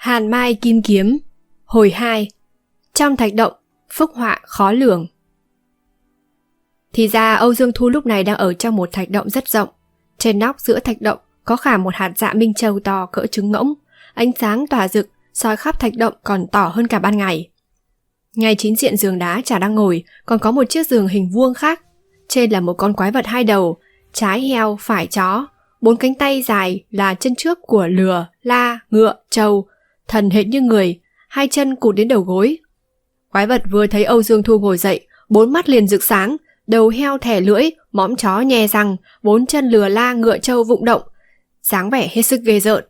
Hàn Mai Kim Kiếm. Hồi 2. Trong thạch động, phúc họa khó lường. Thì ra Âu Dương Thu lúc này đang ở trong một thạch động rất rộng. Trên nóc giữa thạch động có khảm một hạt dạ minh châu to cỡ trứng ngỗng, ánh sáng tỏa rực soi khắp thạch động còn tỏ hơn cả ban ngày. Ngay chính diện giường đá chả đang ngồi còn có một chiếc giường hình vuông khác. Trên là một con quái vật hai đầu, trái heo phải chó, 4 cánh tay dài là chân trước của lừa, la, ngựa, trâu, thần hệt như người, 2 chân cụt đến đầu gối. Quái vật vừa thấy Âu Dương Thu ngồi dậy, 4 mắt liền rực sáng, đầu heo thẻ lưỡi, mõm chó nhè răng, 4 chân lừa la ngựa trâu vụng động, dáng vẻ hết sức ghê rợn.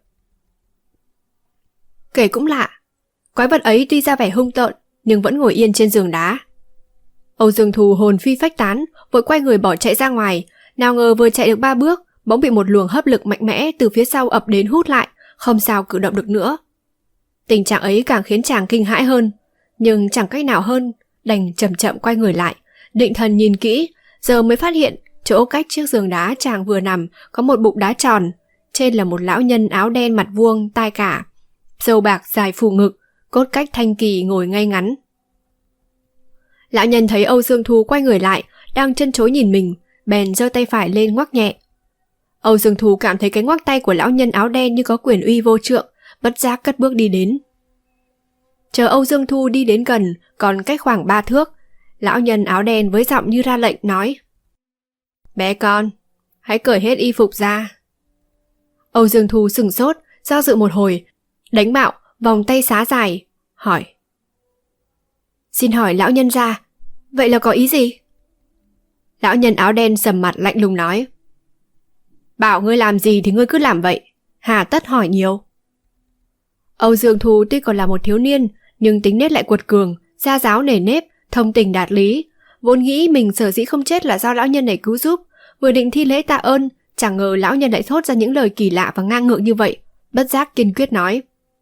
Kể cũng lạ, quái vật ấy tuy ra vẻ hung tợn nhưng vẫn ngồi yên trên giường đá. Âu Dương Thu hồn phi phách tán, vội quay người bỏ chạy ra ngoài, nào ngờ vừa chạy được 3 bước, bỗng bị một luồng hấp lực mạnh mẽ từ phía sau ập đến hút lại, không sao cử động được nữa. Tình trạng ấy càng khiến chàng kinh hãi hơn, nhưng chẳng cách nào hơn, đành chậm chậm quay người lại, định thần nhìn kỹ, giờ mới phát hiện chỗ cách chiếc giường đá chàng vừa nằm có một bụng đá tròn, trên là một lão nhân áo đen mặt vuông tai cả, râu bạc dài phủ ngực, cốt cách thanh kỳ ngồi ngay ngắn. Lão nhân thấy Âu Dương Thu quay người lại, đang chân chối nhìn mình, bèn giơ tay phải lên ngoắc nhẹ. Âu Dương Thu cảm thấy cái ngoắc tay của lão nhân áo đen như có quyền uy vô trượng, bất giác cất bước đi đến. Chờ Âu Dương Thu đi đến gần, còn cách khoảng 3 thước, lão nhân áo đen với giọng như ra lệnh nói: "Bé con, hãy cởi hết y phục ra." Âu Dương Thu sửng sốt, do dự một hồi, đánh bạo, vòng tay xá dài, hỏi: "Xin hỏi lão nhân gia, vậy là có ý gì?" Lão nhân áo đen sầm mặt lạnh lùng nói: "Bảo ngươi làm gì thì ngươi cứ làm vậy, hà tất hỏi nhiều." Âu Dương Thu tuy còn là một thiếu niên, nhưng tính nết lại quật cường, gia giáo nề nếp, thông tình đạt lý. Vốn nghĩ mình sở dĩ không chết là do lão nhân này cứu giúp, vừa định thi lễ tạ ơn, chẳng ngờ lão nhân lại thốt ra những lời kỳ lạ và ngang ngược như vậy, bất giác kiên quyết nói: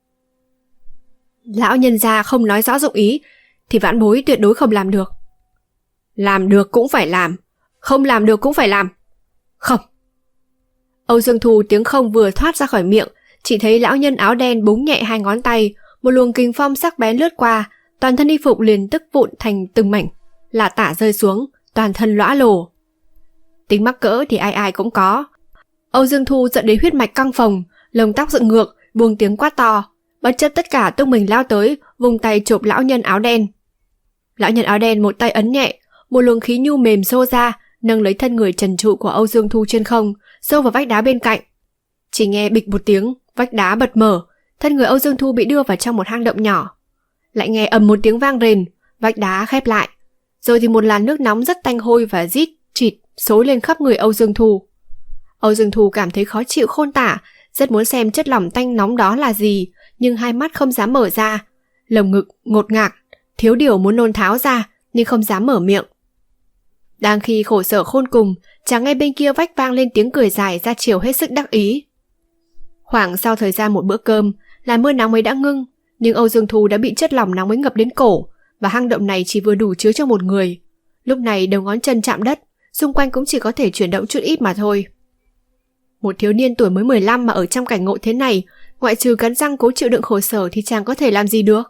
"Lão nhân gia không nói rõ dụng ý, thì vãn bối tuyệt đối không làm được." "Làm được cũng phải làm, không làm được cũng phải làm." "Không." Âu Dương Thu tiếng không vừa thoát ra khỏi miệng, chỉ thấy lão nhân áo đen búng nhẹ 2 ngón tay, một luồng kình phong sắc bén lướt qua, toàn thân y phục liền tức vụn thành từng mảnh, lả tả rơi xuống, toàn thân lõa lồ. Tính mắc cỡ thì ai ai cũng có. Âu Dương Thu giận đến huyết mạch căng phồng, lông tóc dựng ngược, buông tiếng quát to, bất chấp tất cả tung mình lao tới, vùng tay chộp lão nhân áo đen. Lão nhân áo đen một tay ấn nhẹ, một luồng khí nhu mềm xô ra, nâng lấy thân người trần trụ của Âu Dương Thu trên không, xô vào vách đá bên cạnh. Chỉ nghe bịch một tiếng, vách đá bật mở, thân người Âu Dương Thu bị đưa vào trong một hang động nhỏ. Lại nghe ầm một tiếng vang rền, vách đá khép lại, rồi thì một làn nước nóng rất tanh hôi và rít chịt xối lên khắp người Âu Dương Thu. Âu Dương Thu cảm thấy khó chịu khôn tả, rất muốn xem chất lỏng tanh nóng đó là gì, nhưng hai mắt không dám mở ra, lồng ngực ngột ngạt, thiếu điều muốn nôn tháo ra nhưng không dám mở miệng. Đang khi khổ sở khôn cùng, chàng nghe bên kia vách vang lên tiếng cười dài ra chiều hết sức đắc ý. Khoảng sau thời gian một bữa cơm, là mưa nóng mới đã ngưng, nhưng Âu Dương Thu đã bị chất lỏng nóng mới ngập đến cổ, và hang động này chỉ vừa đủ chứa cho một người. Lúc này đầu ngón chân chạm đất, xung quanh cũng chỉ có thể chuyển động chút ít mà thôi. Một thiếu niên tuổi mới 15 mà ở trong cảnh ngộ thế này, ngoại trừ cắn răng cố chịu đựng khổ sở thì chàng có thể làm gì được.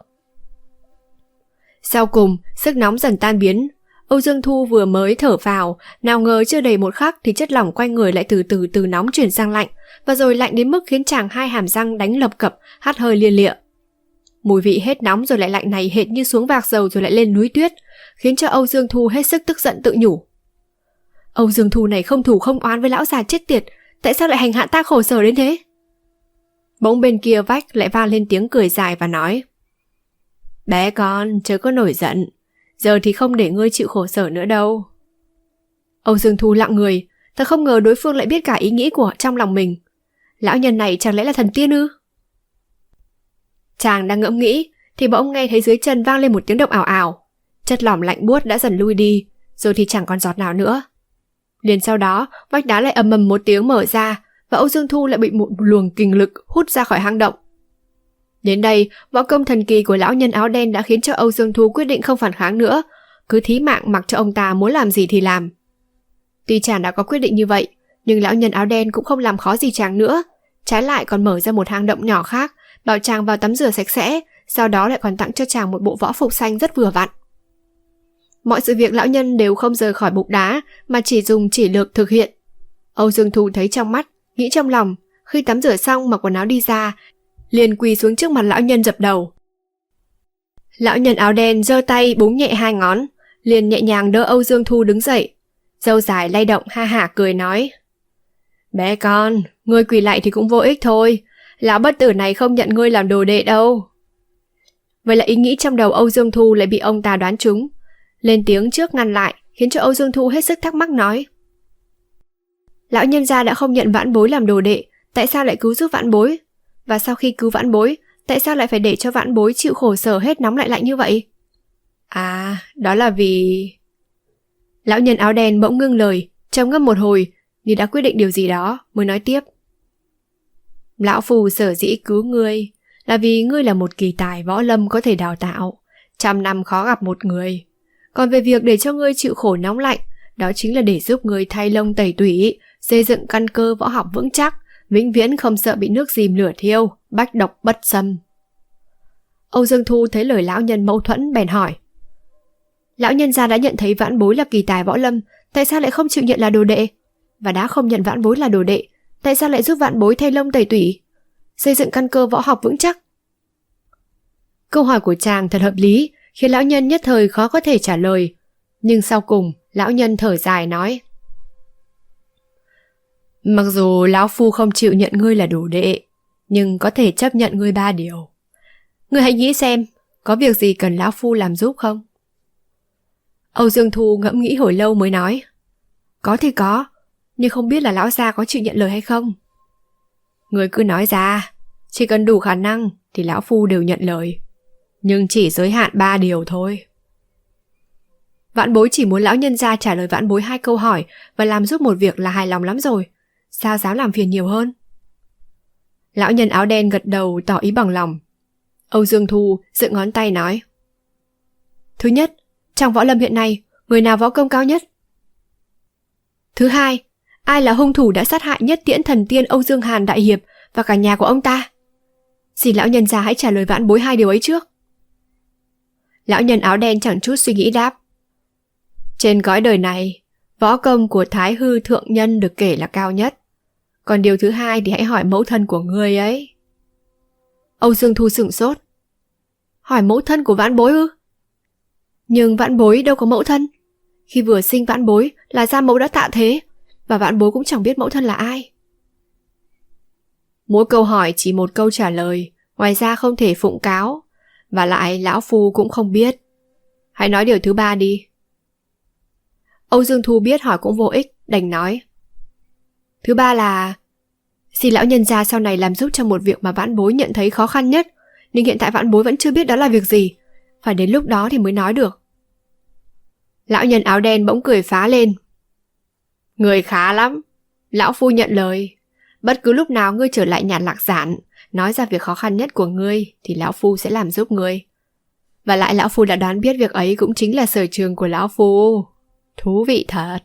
Sau cùng, sức nóng dần tan biến. Âu Dương Thu vừa mới thở vào, nào ngờ chưa đầy một khắc thì chất lỏng quanh người lại từ từ nóng chuyển sang lạnh, và rồi lạnh đến mức khiến chàng hai hàm răng đánh lập cập, hắt hơi lia lịa. Mùi vị hết nóng rồi lại lạnh này hệt như xuống vạc dầu rồi lại lên núi tuyết, khiến cho Âu Dương Thu hết sức tức giận tự nhủ: Âu Dương Thu này không thù không oán với lão già chết tiệt, tại sao lại hành hạ ta khổ sở đến thế? Bỗng bên kia vách lại vang lên tiếng cười dài và nói: "Bé con, chớ có nổi giận, giờ thì không để ngươi chịu khổ sở nữa đâu." Âu Dương Thu lặng người, thật không ngờ đối phương lại biết cả ý nghĩ của trong lòng mình. Lão nhân này chẳng lẽ là thần tiên ư? Chàng đang ngẫm nghĩ thì bỗng nghe thấy dưới chân vang lên một tiếng động ảo ảo. Chất lỏng lạnh buốt đã dần lui đi, rồi thì chẳng còn giọt nào nữa. Liền sau đó, vách đá lại ầm ầm một tiếng mở ra, và Âu Dương Thu lại bị một luồng kình lực hút ra khỏi hang động. Đến đây, võ công thần kỳ của lão nhân áo đen đã khiến cho Âu Dương Thu quyết định không phản kháng nữa, cứ thí mạng mặc cho ông ta muốn làm gì thì làm. Tuy chàng đã có quyết định như vậy, nhưng lão nhân áo đen cũng không làm khó gì chàng nữa, trái lại còn mở ra một hang động nhỏ khác, bảo chàng vào tắm rửa sạch sẽ, sau đó lại còn tặng cho chàng một bộ võ phục xanh rất vừa vặn. Mọi sự việc lão nhân đều không rời khỏi bục đá, mà chỉ dùng chỉ lược thực hiện. Âu Dương Thu thấy trong mắt, nghĩ trong lòng, khi tắm rửa xong mặc quần áo đi ra, liền quỳ xuống trước mặt lão nhân dập đầu. Lão nhân áo đen giơ tay búng nhẹ 2 ngón, liền nhẹ nhàng đỡ Âu Dương Thu đứng dậy. Râu dài lay động ha hả cười nói: Bé con, ngươi quỳ lại thì cũng vô ích thôi, lão bất tử này không nhận ngươi làm đồ đệ đâu. Vậy là ý nghĩ trong đầu Âu Dương Thu lại bị ông ta đoán trúng. Lên tiếng trước ngăn lại, khiến cho Âu Dương Thu hết sức thắc mắc nói: Lão nhân gia đã không nhận vãn bối làm đồ đệ, tại sao lại cứu giúp vãn bối? Và sau khi cứu vãn bối, tại sao lại phải để cho vãn bối chịu khổ sở hết nóng lại lạnh như vậy? À, đó là vì... Lão nhân áo đen bỗng ngưng lời, trầm ngâm một hồi, như đã quyết định điều gì đó, mới nói tiếp. Lão phù sở dĩ cứu ngươi là vì ngươi là một kỳ tài võ lâm có thể đào tạo, 100 năm khó gặp một người. Còn về việc để cho ngươi chịu khổ nóng lạnh, đó chính là để giúp ngươi thay lông tẩy tủy, xây dựng căn cơ võ học vững chắc, vĩnh viễn không sợ bị nước dìm lửa thiêu, bách độc bất xâm. Âu Dương Thu thấy lời lão nhân mâu thuẫn bèn hỏi: Lão nhân gia đã nhận thấy vãn bối là kỳ tài võ lâm, tại sao lại không chịu nhận là đồ đệ? Và đã không nhận vãn bối là đồ đệ, tại sao lại giúp vãn bối thay lông tẩy tủy, xây dựng căn cơ võ học vững chắc? Câu hỏi của chàng thật hợp lý, khiến lão nhân nhất thời khó có thể trả lời. Nhưng sau cùng, lão nhân thở dài nói: Mặc dù lão phu không chịu nhận ngươi là đồ đệ, nhưng có thể chấp nhận ngươi 3 điều. Ngươi hãy nghĩ xem, có việc gì cần lão phu làm giúp không? Âu Dương Thu ngẫm nghĩ hồi lâu mới nói: Có thì có, nhưng không biết là lão gia có chịu nhận lời hay không. Ngươi cứ nói ra, chỉ cần đủ khả năng thì lão phu đều nhận lời, nhưng chỉ giới hạn 3 điều thôi. Vãn bối chỉ muốn lão nhân gia trả lời vãn bối 2 câu hỏi và làm giúp một việc là hài lòng lắm rồi, sao dám làm phiền nhiều hơn? Lão nhân áo đen gật đầu tỏ ý bằng lòng. Âu Dương Thu dựng ngón tay nói: Thứ nhất, trong võ lâm hiện nay, người nào võ công cao nhất? Thứ hai, ai là hung thủ đã sát hại Nhất Tiễn thần tiên Âu Dương Hàn đại hiệp và cả nhà của ông ta? Xin lão nhân gia hãy trả lời vãn bối 2 điều ấy trước. Lão nhân áo đen chẳng chút suy nghĩ đáp: Trên cõi đời này, võ công của Thái Hư thượng nhân được kể là cao nhất. Còn điều thứ hai thì hãy hỏi mẫu thân của ngươi ấy. Âu Dương Thu sửng sốt. Hỏi mẫu thân của vãn bối ư? Nhưng vãn bối đâu có mẫu thân. Khi vừa sinh vãn bối là gia mẫu đã tạ thế, và vãn bối cũng chẳng biết mẫu thân là ai. Mỗi câu hỏi chỉ một câu trả lời, ngoài ra không thể phụng cáo, và lại lão phu cũng không biết. Hãy nói điều thứ 3 đi. Âu Dương Thu biết hỏi cũng vô ích, đành nói: Thứ 3 là xin lão nhân gia sau này làm giúp cho một việc mà vãn bối nhận thấy khó khăn nhất, nhưng hiện tại vãn bối vẫn chưa biết đó là việc gì, phải đến lúc đó thì mới nói được. Lão nhân áo đen bỗng cười phá lên: Người khá lắm, lão phu nhận lời. Bất cứ lúc nào ngươi trở lại nhà Lạc Giản, nói ra việc khó khăn nhất của ngươi thì lão phu sẽ làm giúp ngươi. Và lại lão phu đã đoán biết việc ấy cũng chính là sở trường của lão phu. Thú vị thật.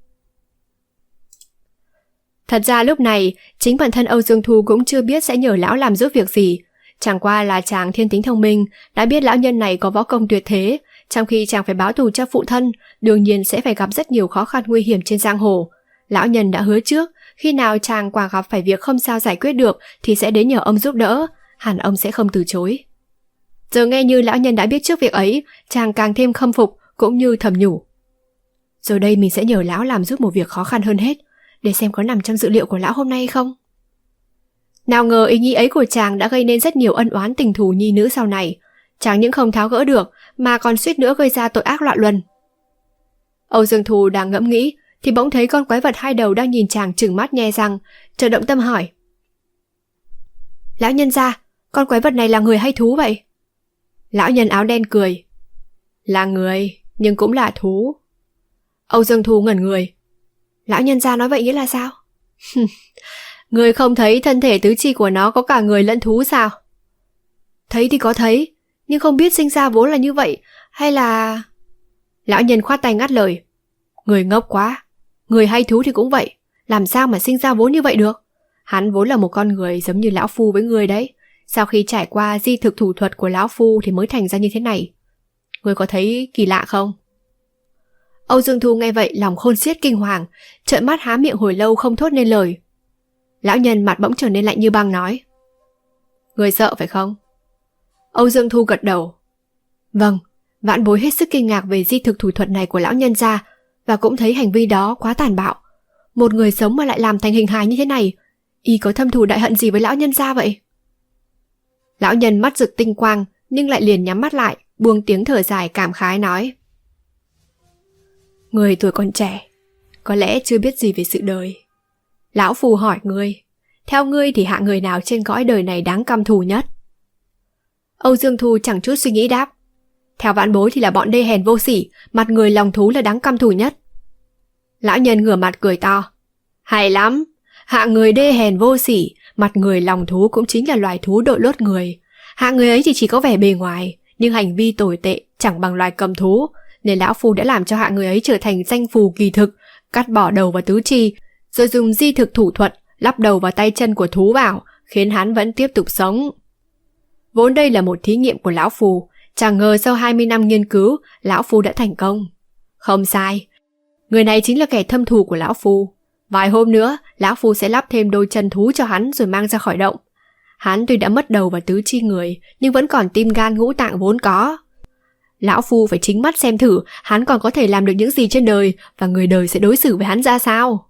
Thật ra lúc này, chính bản thân Âu Dương Thu cũng chưa biết sẽ nhờ lão làm giúp việc gì. Chẳng qua là chàng thiên tính thông minh, đã biết lão nhân này có võ công tuyệt thế, trong khi chàng phải báo thù cho phụ thân, đương nhiên sẽ phải gặp rất nhiều khó khăn nguy hiểm trên giang hồ. Lão nhân đã hứa trước, khi nào chàng quả gặp phải việc không sao giải quyết được thì sẽ đến nhờ ông giúp đỡ, hẳn ông sẽ không từ chối. Giờ nghe như lão nhân đã biết trước việc ấy, chàng càng thêm khâm phục cũng như thầm nhủ: Rồi đây mình sẽ nhờ lão làm giúp một việc khó khăn hơn hết, để xem có nằm trong dự liệu của lão hôm nay hay không. Nào ngờ ý nghĩ ấy của chàng đã gây nên rất nhiều ân oán tình thù nhi nữ sau này. Chàng những không tháo gỡ được mà còn suýt nữa gây ra tội ác loạn luân. Âu Dương Thu đang ngẫm nghĩ thì bỗng thấy con quái vật 2 đầu đang nhìn chàng trừng mắt nhe răng, chợt động tâm hỏi: Lão nhân gia, con quái vật này là người hay thú vậy? Lão nhân áo đen cười: Là người, nhưng cũng là thú. Âu Dương Thu ngẩn người. Lão nhân gia nói vậy nghĩa là sao? Người không thấy thân thể tứ chi của nó có cả người lẫn thú sao? Thấy thì có thấy, nhưng không biết sinh ra vốn là như vậy, hay là... Lão nhân khoát tay ngắt lời: Người ngốc quá, người hay thú thì cũng vậy, làm sao mà sinh ra vốn như vậy được? Hắn vốn là một con người giống như lão phu với người đấy, sau khi trải qua di thực thủ thuật của lão phu thì mới thành ra như thế này. Ngươi có thấy kỳ lạ không? Âu Dương Thu nghe vậy lòng khôn xiết kinh hoàng, trợn mắt há miệng hồi lâu không thốt nên lời. Lão nhân mặt bỗng trở nên lạnh như băng nói: Ngươi sợ phải không? Âu Dương Thu gật đầu. Vâng, vãn bối hết sức kinh ngạc về di thực thủ thuật này của lão nhân gia, và cũng thấy hành vi đó quá tàn bạo. Một người sống mà lại làm thành hình hài như thế này, y có thâm thù đại hận gì với lão nhân gia vậy? Lão nhân mắt rực tinh quang nhưng lại liền nhắm mắt lại, buông tiếng thở dài cảm khái nói: Người tuổi còn trẻ, có lẽ chưa biết gì về sự đời. Lão phu hỏi ngươi, theo ngươi thì hạng người nào trên cõi đời này đáng căm thù nhất? Âu Dương Thu chẳng chút suy nghĩ đáp: Theo vãn bối thì là bọn đê hèn vô sỉ, mặt người lòng thú là đáng căm thù nhất. Lão nhân ngửa mặt cười to: Hay lắm, hạng người đê hèn vô sỉ, mặt người lòng thú cũng chính là loài thú đội lốt người. Hạng người ấy thì chỉ có vẻ bề ngoài, nhưng hành vi tồi tệ chẳng bằng loài cầm thú, nên lão phu đã làm cho hạng người ấy trở thành danh phù kỳ thực, cắt bỏ đầu và tứ chi, rồi dùng di thực thủ thuật lắp đầu vào tay chân của thú vào, khiến hắn vẫn tiếp tục sống. Vốn đây là một thí nghiệm của lão phu, chẳng ngờ sau 20 năm nghiên cứu, lão phu đã thành công. Không sai, người này chính là kẻ thâm thù của lão phu. Vài hôm nữa, lão phu sẽ lắp thêm đôi chân thú cho hắn rồi mang ra khỏi động. Hắn tuy đã mất đầu và tứ chi người, nhưng vẫn còn tim gan ngũ tạng vốn có. Lão phu phải chính mắt xem thử hắn còn có thể làm được những gì trên đời, và người đời sẽ đối xử với hắn ra sao.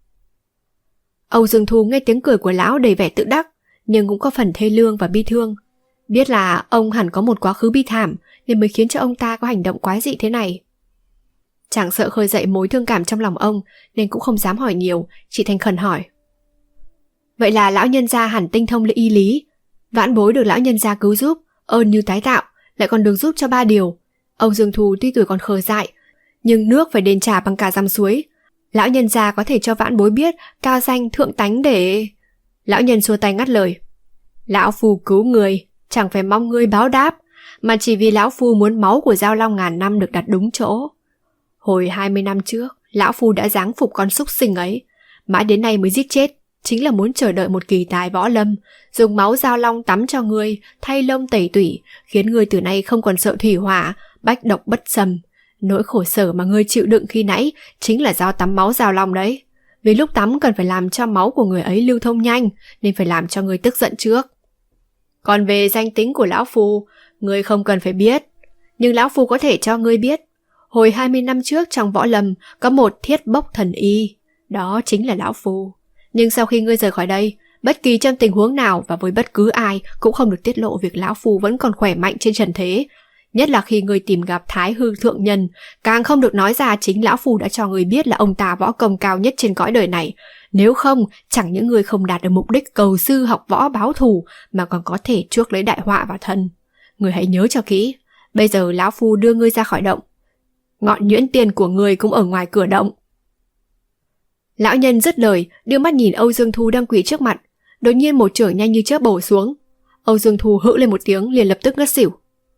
Âu Dương Thu nghe tiếng cười của lão đầy vẻ tự đắc, nhưng cũng có phần thê lương và bi thương. Biết là ông hẳn có một quá khứ bi thảm, nên mới khiến cho ông ta có hành động quái dị thế này. Chẳng sợ khơi dậy mối thương cảm trong lòng ông, nên cũng không dám hỏi nhiều, chỉ thành khẩn hỏi: Vậy là lão nhân gia hẳn tinh thông y lý. Vãn bối được lão nhân gia cứu giúp, ơn như tái tạo, lại còn được giúp cho 3 điều. Âu Dương Thu tuy tuổi còn khờ dại, nhưng nước phải đền trả bằng cả dăm suối. Lão nhân gia có thể cho vãn bối biết cao danh thượng tánh để... Lão nhân xua tay ngắt lời: Lão phu cứu người, chẳng phải mong ngươi báo đáp, mà chỉ vì lão phu muốn máu của Giao Long ngàn năm được đặt đúng chỗ. Hồi 20 năm trước, lão phu đã giáng phục con súc sinh ấy, mãi đến nay mới giết chết, chính là muốn chờ đợi một kỳ tài võ lâm, dùng máu Giao Long tắm cho ngươi, thay lông tẩy tủy, khiến ngươi từ nay không còn sợ thủy hỏa, bách độc bất xâm. Nỗi khổ sở mà ngươi chịu đựng khi nãy chính là do tắm máu Giao Long đấy. Vì lúc tắm cần phải làm cho máu của người ấy lưu thông nhanh, nên phải làm cho ngươi tức giận trước. Còn về danh tính của lão phu, ngươi không cần phải biết, nhưng lão phu có thể cho ngươi biết. Hồi 20 năm trước trong võ lâm có một thiết bốc thần y, đó chính là lão phu. Nhưng sau khi ngươi rời khỏi đây, bất kỳ trong tình huống nào và với bất cứ ai cũng không được tiết lộ việc lão phu vẫn còn khỏe mạnh trên trần thế. Nhất là khi ngươi tìm gặp Thái Hư Thượng Nhân, càng không được nói ra chính lão phu đã cho ngươi biết là ông ta võ công cao nhất trên cõi đời này. Nếu không, chẳng những ngươi không đạt được mục đích cầu sư học võ báo thù, mà còn có thể chuốc lấy đại họa vào thân. Ngươi hãy nhớ cho kỹ, bây giờ lão phu đưa ngươi ra khỏi động. Ngọn nhuyễn tiền của ngươi cũng ở ngoài cửa động. Lão nhân dứt lời, đưa mắt nhìn Âu Dương Thu đang quỳ trước mặt. Đột nhiên một chưởng nhanh như chớp bổ xuống. Âu Dương Thu hự lên một tiếng liền lập tức ngất xỉu.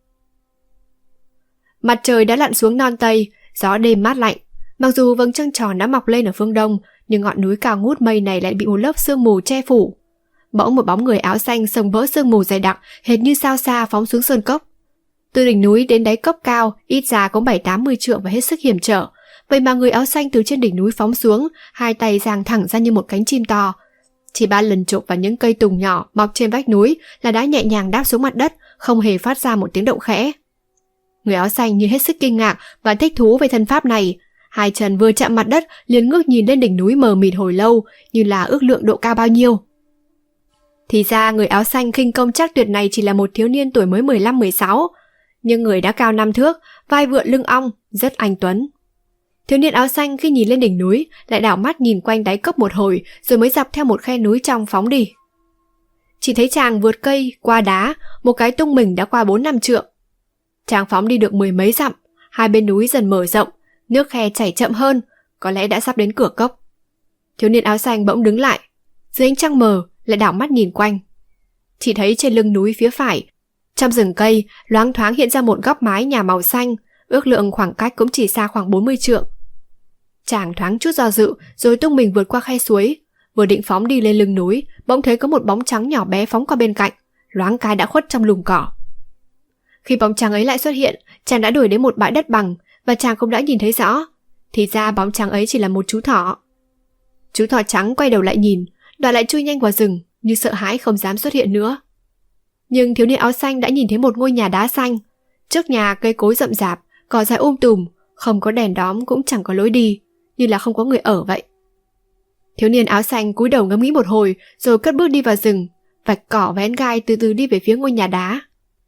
Mặt trời đã lặn xuống non tây, gió đêm mát lạnh. Mặc dù vầng trăng tròn đã mọc lên ở phương đông, nhưng ngọn núi cao ngút mây này lại bị một lớp sương mù che phủ. Bỗng một bóng người áo xanh xông vỡ sương mù dày đặc, hệt như sao xa phóng xuống sơn cốc. Từ đỉnh núi đến đáy cốc cao, ít ra có 7-80 trượng và hết sức hiểm trở. Vậy mà người áo xanh từ trên đỉnh núi phóng xuống, hai tay giang thẳng ra như một cánh chim to. Chỉ 3 lần chộp vào những cây tùng nhỏ mọc trên vách núi là đã nhẹ nhàng đáp xuống mặt đất, không hề phát ra một tiếng động khẽ. Người áo xanh như hết sức kinh ngạc và thích thú về thân pháp này. Hai chân vừa chạm mặt đất liền ngước nhìn lên đỉnh núi mờ mịt hồi lâu, như là ước lượng độ cao bao nhiêu. Thì ra người áo xanh khinh công chắc tuyệt này chỉ là một thiếu niên tuổi mới 15-16, nhưng người đã cao 5 thước, vai vượn lưng ong, rất anh tuấn. Thiếu niên áo xanh khi nhìn lên đỉnh núi lại đảo mắt nhìn quanh đáy cốc một hồi, rồi mới dọc theo một khe núi trong phóng đi. Chỉ thấy chàng vượt cây, qua đá, một cái tung mình đã qua 4-5 trượng. Chàng phóng đi được 10 mấy dặm, hai bên núi dần mở rộng, nước khe chảy chậm hơn, có lẽ đã sắp đến cửa cốc. Thiếu niên áo xanh bỗng đứng lại, dưới ánh trăng mờ lại đảo mắt nhìn quanh. Chỉ thấy trên lưng núi phía phải, trong rừng cây loáng thoáng hiện ra một góc mái nhà màu xanh, ước lượng khoảng cách cũng chỉ xa khoảng 40 trượng. Chàng thoáng chút do dự, rồi tung mình vượt qua khe suối, vừa định phóng đi lên lưng núi, bỗng thấy có một bóng trắng nhỏ bé phóng qua bên cạnh, loáng cái đã khuất trong lùm cỏ. Khi bóng trắng ấy lại xuất hiện, chàng đã đuổi đến một bãi đất bằng và chàng cũng đã nhìn thấy rõ. Thì ra bóng trắng ấy chỉ là một chú thỏ. Chú thỏ trắng quay đầu lại nhìn, đoạn lại chui nhanh vào rừng, như sợ hãi không dám xuất hiện nữa. Nhưng thiếu niên áo xanh đã nhìn thấy một ngôi nhà đá xanh. Trước nhà cây cối rậm rạp, cỏ dại tùm, không có đèn đóm cũng chẳng có lối đi, như là không có người ở vậy. Thiếu niên áo xanh cúi đầu ngẫm nghĩ một hồi, rồi cất bước đi vào rừng, vạch cỏ vén gai từ từ đi về phía ngôi nhà đá.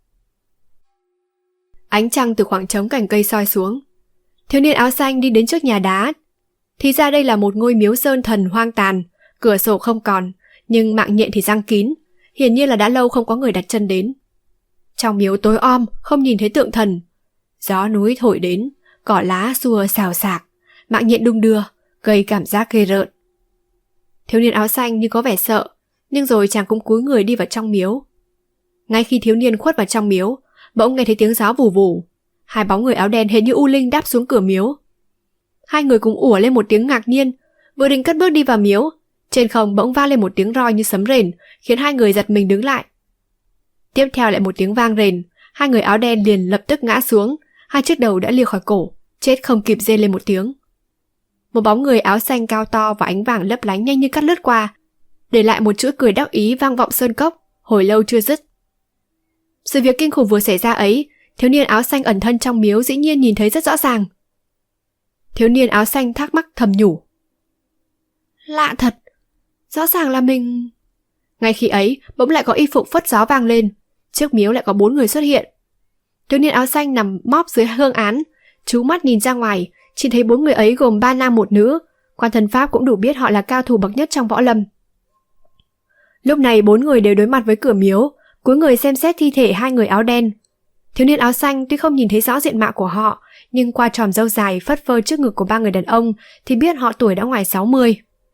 Ánh trăng từ khoảng trống cành cây soi xuống. Thiếu niên áo xanh đi đến trước nhà đá. Thì ra đây là một ngôi miếu sơn thần hoang tàn, cửa sổ không còn, nhưng mạng nhện thì giăng kín, hiển nhiên là đã lâu không có người đặt chân đến. Trong miếu tối om, không nhìn thấy tượng thần. Gió núi thổi đến, cỏ lá xua xào xạc, mạng nhện đung đưa, gây cảm giác ghê rợn. Thiếu niên áo xanh như có vẻ sợ, nhưng rồi chàng cũng cúi người đi vào trong miếu. Ngay khi thiếu niên khuất vào trong miếu, bỗng nghe thấy tiếng gió vù vù. Hai bóng người áo đen hệt như u linh đáp xuống cửa miếu. Hai người cùng ủa lên một tiếng ngạc nhiên, vừa định cất bước đi vào miếu, trên không bỗng vang lên một tiếng roi như sấm rền, khiến hai người giật mình đứng lại. Tiếp theo lại một tiếng vang rền, hai người áo đen liền lập tức ngã xuống, hai chiếc đầu đã lìa khỏi cổ, chết không kịp rên lên một tiếng. Một bóng người áo xanh cao to và ánh vàng lấp lánh nhanh như cắt lướt qua, để lại một chuỗi cười đắc ý vang vọng sơn cốc, hồi lâu chưa dứt. Sự việc kinh khủng vừa xảy ra ấy, thiếu niên áo xanh ẩn thân trong miếu dĩ nhiên nhìn thấy rất rõ ràng. Thiếu niên áo xanh thắc mắc thầm nhủ. Lạ thật, rõ ràng là mình... Ngay khi ấy, bỗng lại có y phục phất gió vang lên, trước miếu lại có 4 người xuất hiện. Thiếu niên áo xanh nằm móp dưới hương án, chú mắt nhìn ra ngoài, chỉ thấy 4 người ấy gồm 3 nam 1 nữ, quan thân pháp cũng đủ biết họ là cao thủ bậc nhất trong võ lâm. Lúc này 4 người đều đối mặt với cửa miếu, cúi người xem xét thi thể hai người áo đen. Thiếu niên áo xanh tuy không nhìn thấy rõ diện mạo của họ, nhưng qua tròm râu dài phất phơ trước ngực của 3 người đàn ông thì biết họ tuổi đã ngoài 60.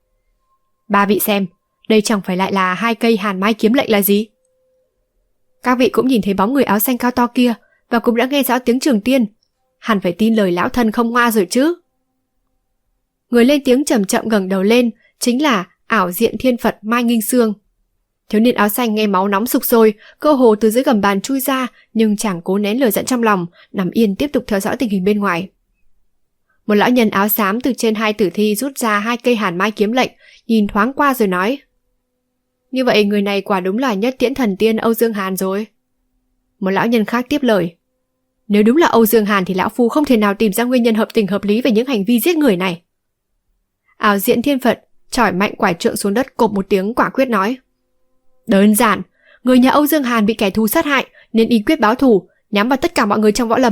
Ba vị xem, đây chẳng phải lại là 2 cây hàn mai kiếm lệnh là gì? Các vị cũng nhìn thấy bóng người áo xanh cao to kia và cũng đã nghe rõ tiếng trường tiên, hẳn phải tin lời lão thân không ngoa rồi chứ. Người lên tiếng chậm chậm ngẩng đầu lên chính là ảo diện thiên Phật Mai Nghinh Sương. Thiếu niên áo xanh nghe máu nóng sục sôi, cơ hồ từ dưới gầm bàn chui ra, nhưng chẳng cố nén lửa giận trong lòng, nằm yên tiếp tục theo dõi tình hình bên ngoài. Một lão nhân áo xám từ trên 2 tử thi rút ra 2 cây hàn mai kiếm lệnh, nhìn thoáng qua rồi nói: Như vậy người này quả đúng là nhất tiễn thần tiên Âu Dương Hàn rồi. Một lão nhân khác tiếp lời: Nếu đúng là Âu Dương Hàn thì lão phu không thể nào tìm ra nguyên nhân hợp tình hợp lý về những hành vi giết người này. Ảo diện thiên Phật chỏi mạnh quải trượng xuống đất, cộp một tiếng quả quyết nói: Đơn giản, người nhà Âu Dương Hàn bị kẻ thù sát hại nên y quyết báo thù, nhắm vào tất cả mọi người trong võ lâm.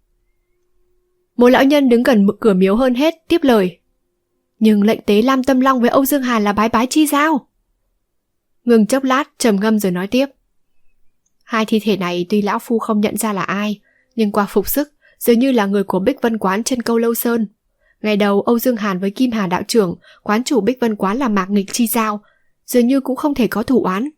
Một lão nhân đứng gần cửa miếu hơn hết tiếp lời: Nhưng lệnh tế Lam Tâm Long với Âu Dương Hàn là bái bái chi giao. Ngừng chốc lát trầm ngâm rồi nói tiếp: 2 thi thể này tuy lão phu không nhận ra là ai, nhưng qua phục sức dường như là người của Bích Vân Quán trên Câu Lâu Sơn. Ngày đầu Âu Dương Hàn với Kim Hà đạo trưởng, quán chủ Bích Vân Quán là Mạc Nghịch chi giao, dường như cũng không thể có thủ oán.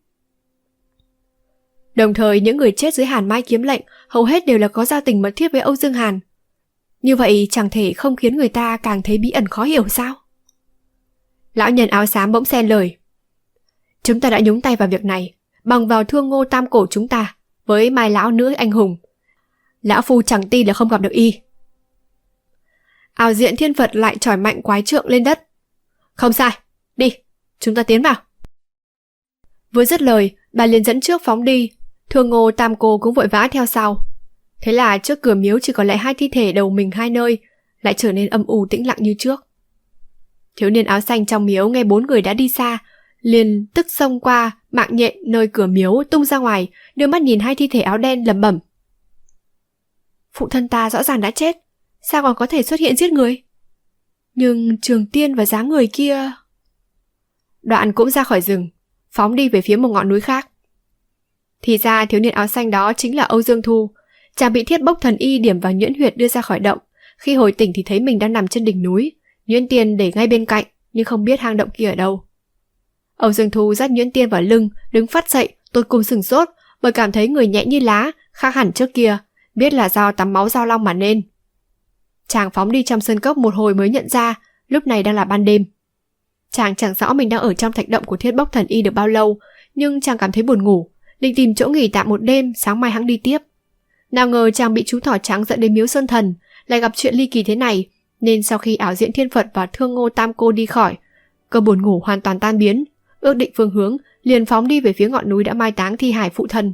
Đồng thời những người chết dưới Hàn Mai kiếm lệnh hầu hết đều là có giao tình mật thiết với Âu Dương Hàn. Như vậy chẳng thể không khiến người ta càng thấy bí ẩn khó hiểu sao? Lão nhân áo xám bỗng xen lời: Chúng ta đã nhúng tay vào việc này, bằng vào thương Ngô Tam Cổ chúng ta với Mai lão nữ anh hùng. Lão phu chẳng tin là không gặp được y. Ảo diện thiên Phật lại chỏi mạnh quái trượng lên đất: Không sai, đi, chúng ta tiến vào. Vừa dứt lời, bà liền dẫn trước phóng đi, Thương Ngô Tam Cô cũng vội vã theo sau. Thế là trước cửa miếu chỉ còn lại 2 thi thể đầu mình 2 nơi, lại trở nên âm u tĩnh lặng như trước. Thiếu niên áo xanh trong miếu nghe 4 người đã đi xa, liền tức xông qua mạng nhện nơi cửa miếu tung ra ngoài, đưa mắt nhìn 2 thi thể áo đen lẩm bẩm: Phụ thân ta rõ ràng đã chết, sao còn có thể xuất hiện giết người? Nhưng trường tiên và dáng người kia... Đoạn cũng ra khỏi rừng, phóng đi về phía một ngọn núi khác. Thì ra thiếu niên áo xanh đó chính là Âu Dương Thu. Chàng bị thiết bốc thần y điểm vào nhuyễn huyệt đưa ra khỏi động. Khi hồi tỉnh thì thấy mình đang nằm trên đỉnh núi, nhuyễn tiên để ngay bên cạnh, nhưng không biết hang động kia ở đâu. Âu Dương Thu dắt nhuyễn tiên vào lưng, đứng phát dậy, tôi cùng sửng sốt, bởi cảm thấy người nhẹ như lá, khác hẳn trước kia, biết là do tắm máu giao long mà nên. Chàng phóng đi trong sơn cốc một hồi mới nhận ra, lúc này đang là ban đêm. Chàng chẳng rõ mình đang ở trong thạch động của thiết bốc thần y được bao lâu, nhưng chàng cảm thấy buồn ngủ, định tìm chỗ nghỉ tạm một đêm, sáng mai hẵng đi tiếp. Nào ngờ chàng bị chú thỏ trắng dẫn đến miếu Sơn Thần, lại gặp chuyện ly kỳ thế này, nên sau khi ảo diện Thiên Phật và Thương Ngô Tam Cô đi khỏi, cơn buồn ngủ hoàn toàn tan biến, ước định phương hướng, liền phóng đi về phía ngọn núi đã mai táng thi hài phụ thân.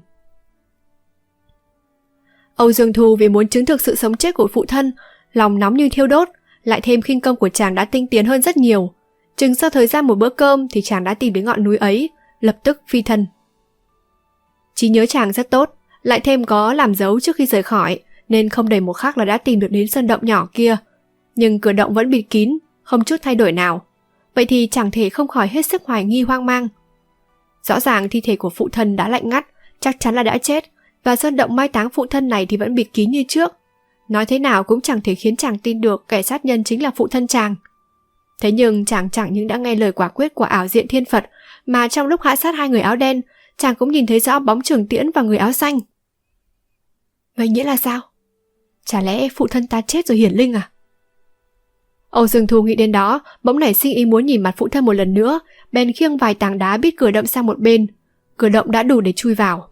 Âu Dương Thu vì muốn chứng thực sự sống chết của phụ thân, lòng nóng như thiêu đốt, lại thêm khinh công của chàng đã tinh tiến hơn rất nhiều. Chừng sau thời gian một bữa cơm thì chàng đã tìm đến ngọn núi ấy, lập tức phi thân. Trí nhớ chàng rất tốt, lại thêm có làm dấu trước khi rời khỏi, nên không đầy một khắc là đã tìm được đến sơn động nhỏ kia. Nhưng cửa động vẫn bịt kín, không chút thay đổi nào. Vậy thì chẳng thể không khỏi hết sức hoài nghi hoang mang. Rõ ràng thi thể của phụ thân đã lạnh ngắt, chắc chắn là đã chết, và sơn động mai táng phụ thân này thì vẫn bịt kín như trước. Nói thế nào cũng chẳng thể khiến chàng tin được kẻ sát nhân chính là phụ thân chàng. Thế nhưng chàng chẳng những đã nghe lời quả quyết của ảo diện Thiên Phật, mà trong lúc hạ sát hai người áo đen, chàng cũng nhìn thấy rõ bóng Trường Tiễn và người áo xanh. Vậy nghĩa là sao? Chả lẽ phụ thân ta chết rồi hiển linh à? Âu Dương Thu nghĩ đến đó, bỗng nảy sinh ý muốn nhìn mặt phụ thân một lần nữa, bèn khiêng vài tảng đá bít cửa động sang một bên. Cửa động đã đủ để chui vào.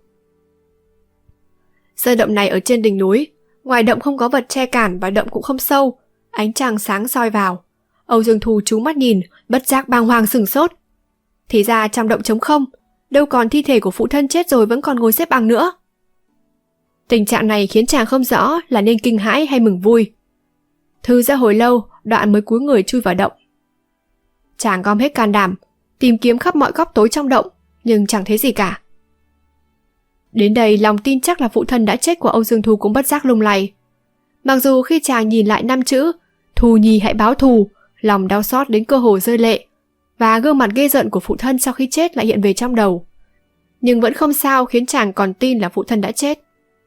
Sơn động này ở trên đỉnh núi, ngoài động không có vật che cản và động cũng không sâu, ánh trăng sáng soi vào. Âu Dương Thu trú mắt nhìn, bất giác bàng hoàng sửng sốt. Thì ra trong động trống không, đâu còn thi thể của phụ thân chết rồi vẫn còn ngồi xếp bằng nữa. Tình trạng này khiến chàng không rõ là nên kinh hãi hay mừng vui. Thư ra hồi lâu, Đoạn mới cúi người chui vào động. Chàng gom hết can đảm, tìm kiếm khắp mọi góc tối trong động, nhưng chẳng thấy gì cả. Đến đây lòng tin chắc là phụ thân đã chết của Âu Dương Thu cũng bất giác lung lay. Mặc dù khi chàng nhìn lại 5 chữ "Thù Nhi hãy báo thù", lòng đau xót đến cơ hồ rơi lệ, và gương mặt ghê rợn của phụ thân sau khi chết lại hiện về trong đầu. Nhưng vẫn không sao khiến chàng còn tin là phụ thân đã chết.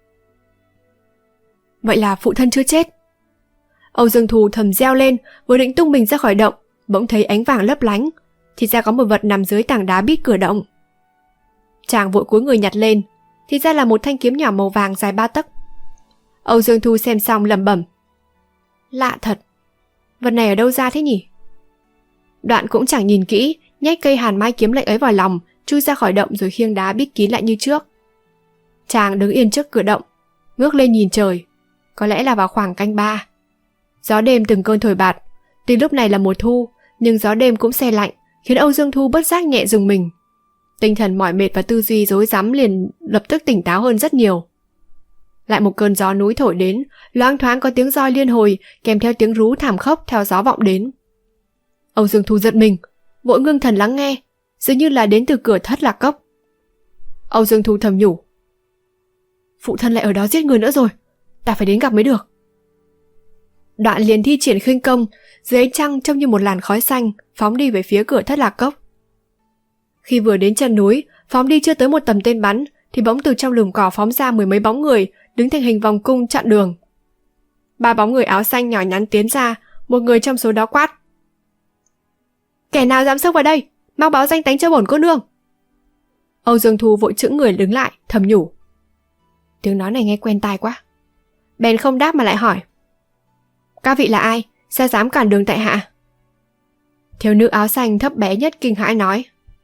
Vậy là phụ thân chưa chết. Âu Dương Thu thầm reo lên, vừa định tung mình ra khỏi động, bỗng thấy ánh vàng lấp lánh, thì ra có một vật nằm dưới tảng đá bít cửa động. Chàng vội cúi người nhặt lên, thì ra là một thanh kiếm nhỏ màu vàng dài 3 tấc. Âu Dương Thu xem xong lẩm bẩm: lạ thật, vật này ở đâu ra thế nhỉ? Đoạn cũng chẳng nhìn kỹ, nhét cây hàn mai kiếm lệnh ấy vào lòng, chui ra khỏi động rồi khiêng đá bít kín lại như trước. Chàng đứng yên trước cửa động, ngước lên nhìn trời. Có lẽ là vào khoảng canh 3. Gió đêm từng cơn thổi bạt. Tuy lúc này là mùa thu, nhưng gió đêm cũng se lạnh, khiến Âu Dương Thu bất giác nhẹ rùng mình. Tinh thần mỏi mệt và tư duy rối rắm liền lập tức tỉnh táo hơn rất nhiều. Lại một cơn gió núi thổi đến, loáng thoáng có tiếng roi liên hồi, kèm theo tiếng rú thảm khốc theo gió vọng đến. Âu Dương Thu giật mình, vội ngưng thần lắng nghe, dường như là đến từ cửa Thất Lạc Cốc. Âu Dương Thu thầm nhủ: phụ thân lại ở đó giết người nữa rồi, ta phải đến gặp mới được. Đoạn liền thi triển khinh công, dưới ánh trăng trông như một làn khói xanh, phóng đi về phía cửa Thất Lạc Cốc. Khi vừa đến chân núi, phóng đi chưa tới một tầm tên bắn, thì bỗng từ trong lùm cỏ phóng ra 10 mấy bóng người, đứng thành hình vòng cung chặn đường. 3 bóng người áo xanh nhỏ nhắn tiến ra, một người trong số đó quát: kẻ nào dám xông vào đây, mau báo danh tánh cho bổn cô nương. Âu Dương Thu vội chững người đứng lại, thầm nhủ: tiếng nói này nghe quen tai quá. Bèn không đáp mà lại hỏi: các vị là ai, sao dám cản đường tại hạ? Thiếu nữ áo xanh thấp bé nhất kinh hãi nói: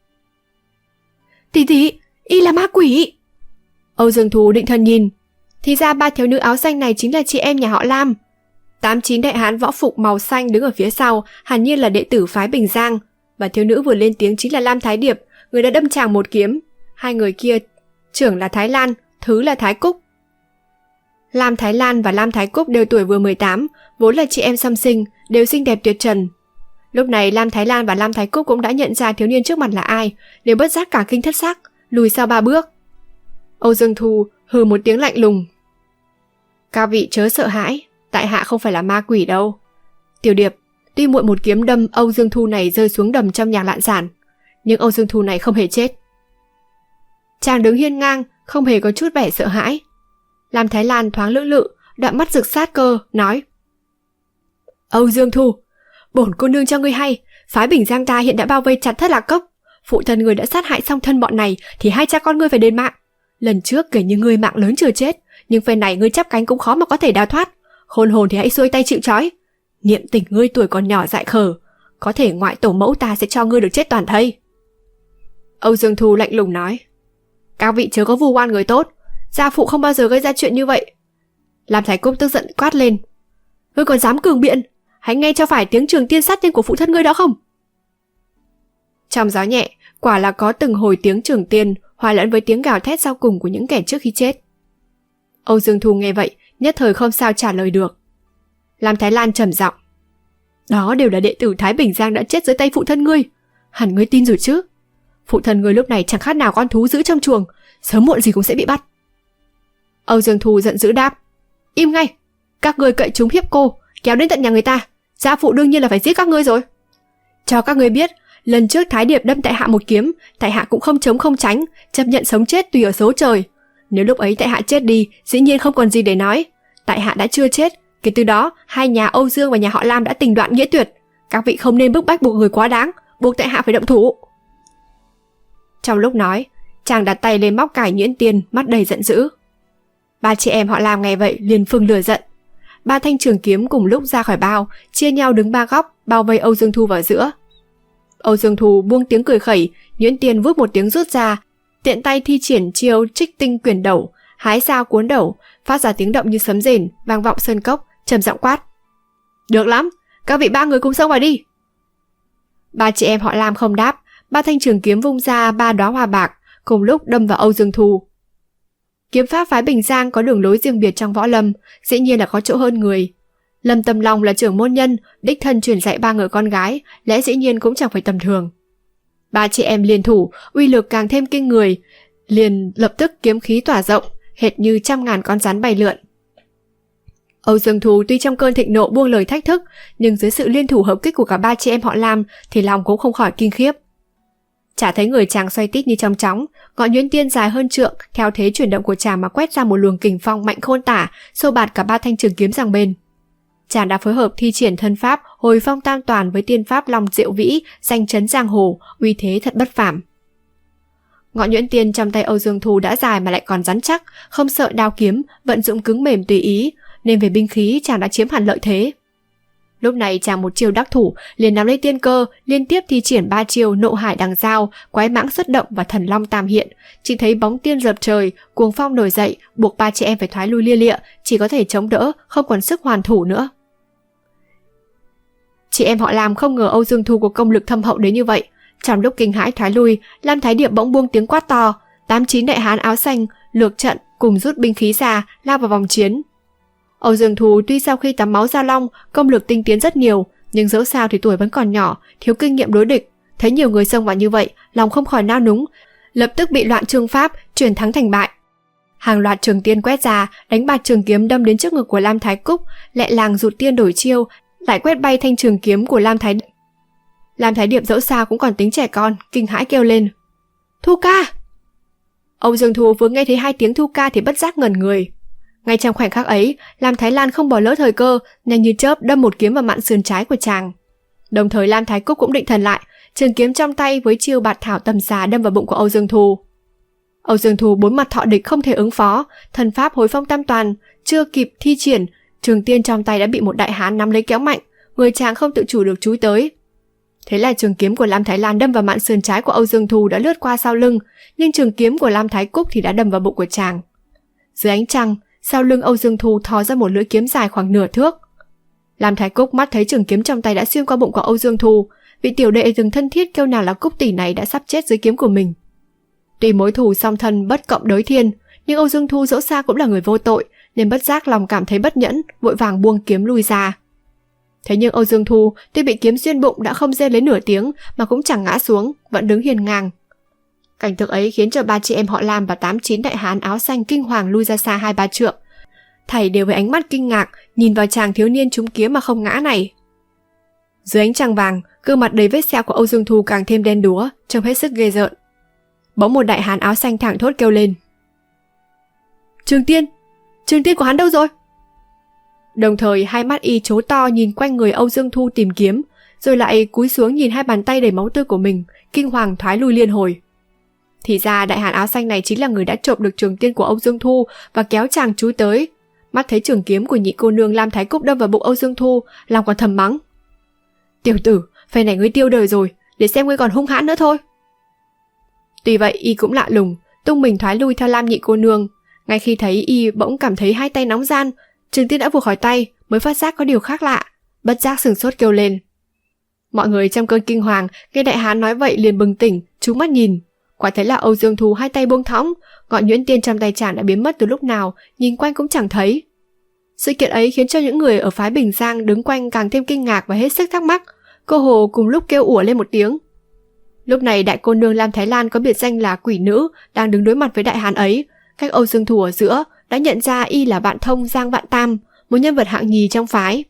tỷ tỷ, y là ma quỷ. Âu Dương Thu định thần nhìn, thì ra 3 thiếu nữ áo xanh này chính là chị em nhà họ Lam. 8-9 đại hán võ phục màu xanh đứng ở phía sau, hẳn nhiên là đệ tử phái Bình Giang, và thiếu nữ vừa lên tiếng chính là Lam Thái Điệp, người đã đâm chàng một kiếm. 2 người kia, trưởng là Thái Lan, thứ là Thái Cúc. Lam Thái Lan và Lam Thái Cúc đều tuổi vừa 18, vốn là chị em song sinh, đều xinh đẹp tuyệt trần. Lúc này Lam Thái Lan và Lam Thái Cúc cũng đã nhận ra thiếu niên trước mặt là ai, đều bất giác cả kinh thất sắc, lùi sau 3 bước. Âu Dương Thu hừ một tiếng lạnh lùng: các vị chớ sợ hãi, tại hạ không phải là ma quỷ đâu. Tiểu Điệp, tuy muội một kiếm đâm Âu Dương Thu này rơi xuống đầm trong nhà lạn sản, nhưng Âu Dương Thu này không hề chết. Chàng đứng hiên ngang, không hề có chút vẻ sợ hãi. Lam Thái Lan thoáng lưỡng lự, đoạn mắt rực sát cơ, nói: Âu Dương Thu, bổn cô nương cho ngươi hay, phái Bình Giang ta hiện đã bao vây chặt Thất Lạc Cốc. Phụ thân ngươi đã sát hại xong thân bọn này, thì 2 cha con ngươi phải đền mạng. Lần trước kể như ngươi mạng lớn chưa chết, nhưng phen này ngươi chắp cánh cũng khó mà có thể đào thoát. Khôn hồn thì hãy xuôi tay chịu trói. Niệm tình ngươi tuổi còn nhỏ dại khờ, có thể ngoại tổ mẫu ta sẽ cho ngươi được chết toàn thây. Âu Dương Thu lạnh lùng nói: Các vị chớ có vu oan người tốt, gia phụ không bao giờ gây ra chuyện như vậy. Lam Thái Cúc tức giận quát lên. Ngươi còn dám cường biện, hãy nghe cho phải tiếng Trường Tiên sát nhân của phụ thân ngươi đó không? Trong gió nhẹ, quả là có từng hồi tiếng Trường Tiên hòa lẫn với tiếng gào thét sau cùng của những kẻ trước khi chết. Âu Dương Thu nghe vậy, nhất thời không sao trả lời được. Lam Thái Lan trầm giọng. Đó đều là đệ tử Thái Bình Giang đã chết dưới tay phụ thân ngươi. Hẳn ngươi tin rồi chứ? Phụ thân ngươi lúc này chẳng khác nào con thú giữ trong chuồng, sớm muộn gì cũng sẽ bị bắt. Âu Dương Thu giận dữ đáp. Im ngay! Các ngươi cậy chúng hiếp cô, kéo đến tận nhà người ta, gia phụ đương nhiên là phải giết các ngươi rồi. Cho các ngươi biết, lần trước Thái Điệp đâm tại hạ một kiếm, tại hạ cũng không chống không tránh, chấp nhận sống chết tùy ở số trời. Nếu lúc ấy tại hạ chết đi, dĩ nhiên không còn gì để nói. Tại hạ đã chưa chết, kể từ đó hai nhà Âu Dương và nhà họ Lam đã tình đoạn nghĩa tuyệt. Các vị không nên bức bách buộc người quá đáng, buộc tại hạ phải động thủ. Trong lúc nói, chàng đặt tay lên móc cải nhuyễn tiên, mắt đầy giận dữ. Ba chị em họ Lam nghe vậy liền phừng lửa giận. Ba thanh trường kiếm cùng lúc ra khỏi bao, chia nhau đứng ba góc, bao vây Âu Dương Thu vào giữa. Âu Dương Thu buông tiếng cười khẩy, nhuyễn tiên vút một tiếng rút ra, tiện tay thi triển chiêu trích tinh quyển đầu, hái sao cuốn đầu, phát ra tiếng động như sấm rền, vang vọng sơn cốc, trầm giọng quát. Được lắm, các vị ba người cùng xông vào đi. Ba chị em họ Lam không đáp, ba thanh trường kiếm vung ra ba đóa hoa bạc, cùng lúc đâm vào Âu Dương Thu. Kiếm pháp phái Bình Giang có đường lối riêng biệt trong võ lâm, dĩ nhiên là có chỗ hơn người. Lâm Tâm Long là trưởng môn nhân, đích thân truyền dạy ba người con gái, lẽ dĩ nhiên cũng chẳng phải tầm thường. Ba chị em liên thủ, uy lực càng thêm kinh người, liền lập tức kiếm khí tỏa rộng, hệt như trăm ngàn con rắn bay lượn. Âu Dương Thu tuy trong cơn thịnh nộ buông lời thách thức, nhưng dưới sự liên thủ hợp kích của cả ba chị em họ Lam thì lòng cũng không khỏi kinh khiếp. Chả thấy người chàng xoay tít như trong chóng, ngọn nhuyễn tiên dài hơn trượng theo thế chuyển động của chàng mà quét ra một luồng kình phong mạnh khôn tả, xô bạt cả ba thanh trường kiếm giằng bên. Chàng đã phối hợp thi triển thân pháp Hồi Phong Tam Toàn với tiên pháp Long Diệu Vĩ, danh chấn giang hồ, uy thế thật bất phàm. Ngọn nhuyễn tiên trong tay Âu Dương Thu đã dài mà lại còn rắn chắc, không sợ đao kiếm, vận dụng cứng mềm tùy ý, nên về binh khí chàng đã chiếm hẳn lợi thế. Lúc này chàng một chiêu đắc thủ, liền nắm lấy tiên cơ, liên tiếp thi triển ba chiêu Nộ Hải Đằng Dao, Quái Mãng Xuất Động và Thần Long Tam Hiện. Chỉ thấy bóng tiên dập trời, cuồng phong nổi dậy, buộc ba chị em phải thoái lui lia lịa, chỉ có thể chống đỡ, không còn sức hoàn thủ nữa. Chị em họ Lam không ngờ Âu Dương Thu có công lực thâm hậu đến như vậy. Trong lúc kinh hãi thoái lui, Lam Thái Điệp bỗng buông tiếng quát to, 8-9 đại hán áo xanh lược trận cùng rút binh khí ra, lao vào vòng chiến. Âu Dương Thu tuy sau khi tắm máu Gia Long, công lực tinh tiến rất nhiều, nhưng dẫu sao thì tuổi vẫn còn nhỏ, thiếu kinh nghiệm đối địch. Thấy nhiều người xông vào như vậy, lòng không khỏi nao núng, lập tức bị loạn trương pháp, chuyển thắng thành bại. Hàng loạt trường tiên quét ra, đánh bạt trường kiếm đâm đến trước ngực của Lam Thái Cúc, lẹ làng rụt tiên đổi chiêu, lại quét bay thanh trường kiếm của Lam Thái. Lam Thái Điệp dẫu sao cũng còn tính trẻ con, kinh hãi kêu lên. Thu ca! Âu Dương Thu vừa nghe thấy hai tiếng thu ca thì bất giác ngẩn người. Ngay trong khoảnh khắc ấy, Lam Thái Lan không bỏ lỡ thời cơ, nhanh như chớp đâm một kiếm vào mạn sườn trái của chàng. Đồng thời Lam Thái Cúc cũng định thần lại, trường kiếm trong tay với chiêu bạt thảo tầm xà đâm vào bụng của Âu Dương Thu. Âu Dương Thu bốn mặt thọ địch không thể ứng phó, thần pháp Hồi Phong Tam Toàn chưa kịp thi triển, trường tiên trong tay đã bị một đại hán nắm lấy kéo mạnh, người chàng không tự chủ được chúi tới. Thế là trường kiếm của Lam Thái Lan đâm vào mạn sườn trái của Âu Dương Thu đã lướt qua sau lưng, nhưng trường kiếm của Lam Thái Cúc thì đã đâm vào bụng của chàng. Dưới ánh trăng, sau lưng Âu Dương Thu thò ra một lưỡi kiếm dài khoảng nửa thước. Lam Thái Cúc mắt thấy trường kiếm trong tay đã xuyên qua bụng của Âu Dương Thu, vị tiểu đệ từng thân thiết kêu nào là Cúc tỷ này đã sắp chết dưới kiếm của mình. Tuy mối thù song thân bất cộng đới thiên, nhưng Âu Dương Thu dẫu sao cũng là người vô tội, nên bất giác lòng cảm thấy bất nhẫn, vội vàng buông kiếm lui ra. Thế nhưng Âu Dương Thu tuy bị kiếm xuyên bụng đã không rên lấy nửa tiếng mà cũng chẳng ngã xuống, vẫn đứng hiền ngang. Cảnh tượng ấy khiến cho ba chị em họ Lam và 8-9 đại hán áo xanh kinh hoàng lui ra xa 2-3 trượng. Thảy đều với ánh mắt kinh ngạc nhìn vào chàng thiếu niên trúng kiếm mà không ngã này. Dưới ánh trăng vàng, gương mặt đầy vết sẹo của Âu Dương Thu càng thêm đen đúa, trông hết sức ghê rợn. Bỗng một đại hán áo xanh thảng thốt kêu lên. Trường tiên của hắn đâu rồi? Đồng thời hai mắt y trố to nhìn quanh người Âu Dương Thu tìm kiếm, rồi lại cúi xuống nhìn hai bàn tay đầy máu tươi của mình, kinh hoàng thoái lui liên hồi. Thì ra đại hán áo xanh này chính là người đã trộm được trường tiên của Âu Dương Thu và kéo chàng chúi tới. Mắt thấy trường kiếm của nhị cô nương Lam Thái Cúc đâm vào bụng Âu Dương Thu, lòng còn thầm mắng. Tiểu tử, phe này ngươi tiêu đời rồi, để xem ngươi còn hung hãn nữa thôi. Tuy vậy y cũng lạ lùng, tung mình thoái lui theo Lam nhị cô nương. Ngay khi thấy y bỗng cảm thấy hai tay nóng ran, Trường Tiên đã vụt khỏi tay, mới phát giác có điều khác lạ, bất giác sửng sốt kêu lên. Mọi người trong cơn kinh hoàng nghe đại hán nói vậy liền bừng tỉnh, trố mắt nhìn. Quả thấy là Âu Dương Thu hai tay buông thõng, ngọn nhuyễn tiên trong tay chàng đã biến mất từ lúc nào, nhìn quanh cũng chẳng thấy. Sự kiện ấy khiến cho những người ở phái Bình Giang đứng quanh càng thêm kinh ngạc và hết sức thắc mắc, cơ hồ cùng lúc kêu ủa lên một tiếng. Lúc này đại cô nương Lam Thái Lan có biệt danh là Quỷ Nữ đang đứng đối mặt với đại hán ấy, cách Âu Dương Thu ở giữa, đã nhận ra y là bạn thông Giang Vạn Tam, một nhân vật hạng nhì trong phái.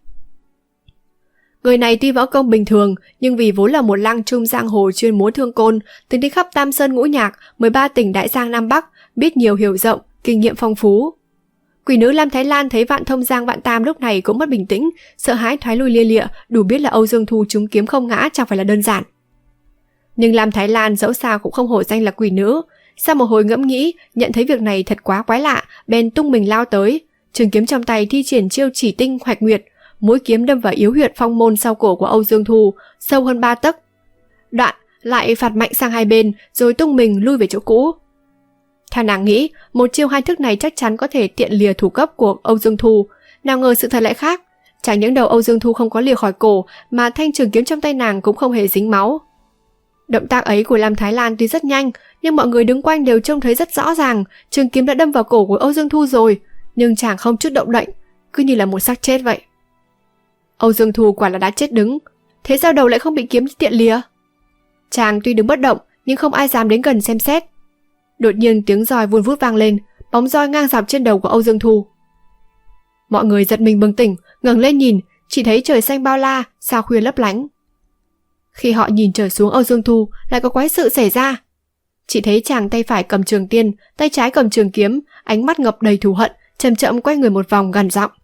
Người này tuy võ công bình thường, nhưng vì vốn là một lang trung giang hồ chuyên múa thương côn, từng đi khắp Tam Sơn Ngũ Nhạc, 13 tỉnh Đại Giang Nam Bắc, biết nhiều hiểu rộng, kinh nghiệm phong phú. Quỷ Nữ Lam Thái Lan thấy Vạn Thông Giang Vạn Tam lúc này cũng mất bình tĩnh, sợ hãi thoái lui lia lịa, đủ biết là Âu Dương Thu trúng kiếm không ngã chẳng phải là đơn giản. Nhưng Lam Thái Lan dẫu sao cũng không hổ danh là quỷ nữ, sau một hồi ngẫm nghĩ, nhận thấy việc này thật quá quái lạ, bèn tung mình lao tới, trường kiếm trong tay thi triển chiêu chỉ tinh hoạch nguyệt, mũi kiếm đâm vào yếu huyệt phong môn sau cổ của Âu Dương Thu, sâu hơn 3 tấc. Đoạn lại phạt mạnh sang hai bên, rồi tung mình lui về chỗ cũ. Theo nàng nghĩ, một chiêu hai thức này chắc chắn có thể tiện lìa thủ cấp của Âu Dương Thu, nào ngờ sự thật lại khác. Chẳng những đầu Âu Dương Thu không có lìa khỏi cổ, mà thanh trường kiếm trong tay nàng cũng không hề dính máu. Động tác ấy của Lam Thái Lan tuy rất nhanh, nhưng mọi người đứng quanh đều trông thấy rất rõ ràng, trường kiếm đã đâm vào cổ của Âu Dương Thu rồi, nhưng chàng không chút động đậy, cứ như là một xác chết vậy. Âu Dương Thu quả là đã chết đứng, thế sao đầu lại không bị kiếm tiện lìa? Chàng tuy đứng bất động, nhưng không ai dám đến gần xem xét. Đột nhiên tiếng roi vun vút vang lên, bóng roi ngang dọc trên đầu của Âu Dương Thu. Mọi người giật mình bừng tỉnh, ngẩng lên nhìn, chỉ thấy trời xanh bao la, sao khuya lấp lánh. Khi họ nhìn trở xuống Âu Dương Thu, lại có quái sự xảy ra. Chỉ thấy chàng tay phải cầm trường tiên, tay trái cầm trường kiếm, ánh mắt ngập đầy thù hận, chậm chậm quay người một vòng gằn giọng.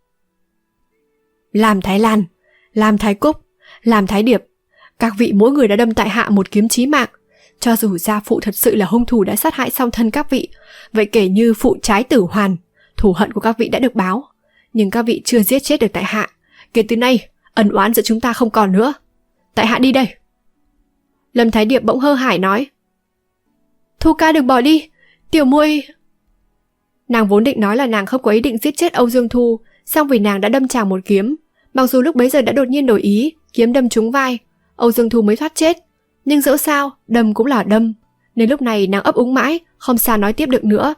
Lam Thái Lan, Lam Thái Cúc, Lam Thái Điệp, các vị mỗi người đã đâm tại hạ một kiếm chí mạng. Cho dù gia phụ thật sự là hung thủ đã sát hại song thân các vị, vậy kể như phụ trái tử hoàn, thù hận của các vị đã được báo, nhưng các vị chưa giết chết được tại hạ. Kể từ nay, ân oán giữa chúng ta không còn nữa. Tại hạ đi đây. Lâm Thái Điệp bỗng hơ hải nói. Thu ca đừng bỏ đi, tiểu muội. Nàng vốn định nói là nàng không có ý định giết chết Âu Dương Thu, song vì nàng đã đâm chàng một kiếm, mặc dù lúc bấy giờ đã đột nhiên đổi ý, kiếm đâm trúng vai, Âu Dương Thu mới thoát chết. Nhưng dẫu sao, đâm cũng là đâm, nên lúc này nàng ấp úng mãi, không sao nói tiếp được nữa.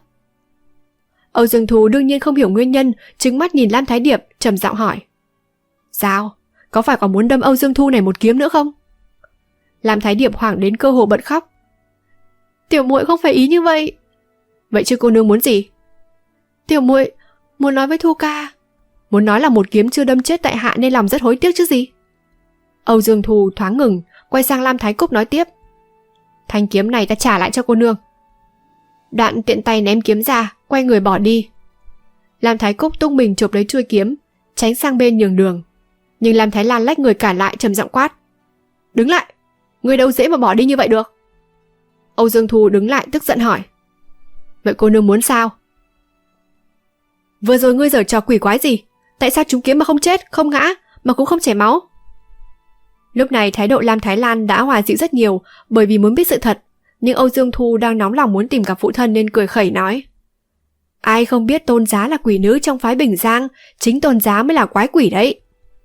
Âu Dương Thu đương nhiên không hiểu nguyên nhân, trừng mắt nhìn Lam Thái Điệp, trầm giọng hỏi. Sao? Có phải còn muốn đâm Âu Dương Thu này một kiếm nữa không? Lam Thái Điệp hoảng đến cơ hồ bật khóc. Tiểu muội không phải ý như vậy. Vậy chứ cô nương muốn gì? Tiểu muội muốn nói với Thu ca. Muốn nói là một kiếm chưa đâm chết tại hạ nên lòng rất hối tiếc chứ gì. Âu Dương Thu thoáng ngừng, quay sang Lam Thái Cúc nói tiếp. Thanh kiếm này ta trả lại cho cô nương. Đoạn tiện tay ném kiếm ra, quay người bỏ đi. Lam Thái Cúc tung mình chộp lấy chuôi kiếm, tránh sang bên nhường đường. Nhưng Lam Thái Lan lách người cản lại, trầm giọng quát. Đứng lại, ngươi đâu dễ mà bỏ đi như vậy được. Âu Dương Thu đứng lại tức giận hỏi. Vậy cô nương muốn sao? Vừa rồi ngươi giở trò quỷ quái gì? Tại sao trúng kiếm mà không chết, không ngã, mà cũng không chảy máu? Lúc này thái độ Lam Thái Lan đã hòa dịu rất nhiều, bởi vì muốn biết sự thật. Nhưng Âu Dương Thu đang nóng lòng muốn tìm gặp phụ thân nên cười khẩy nói. Ai không biết Tôn Giá là quỷ nữ trong phái Bình Giang, chính Tôn Giá mới là quái quỷ đấy.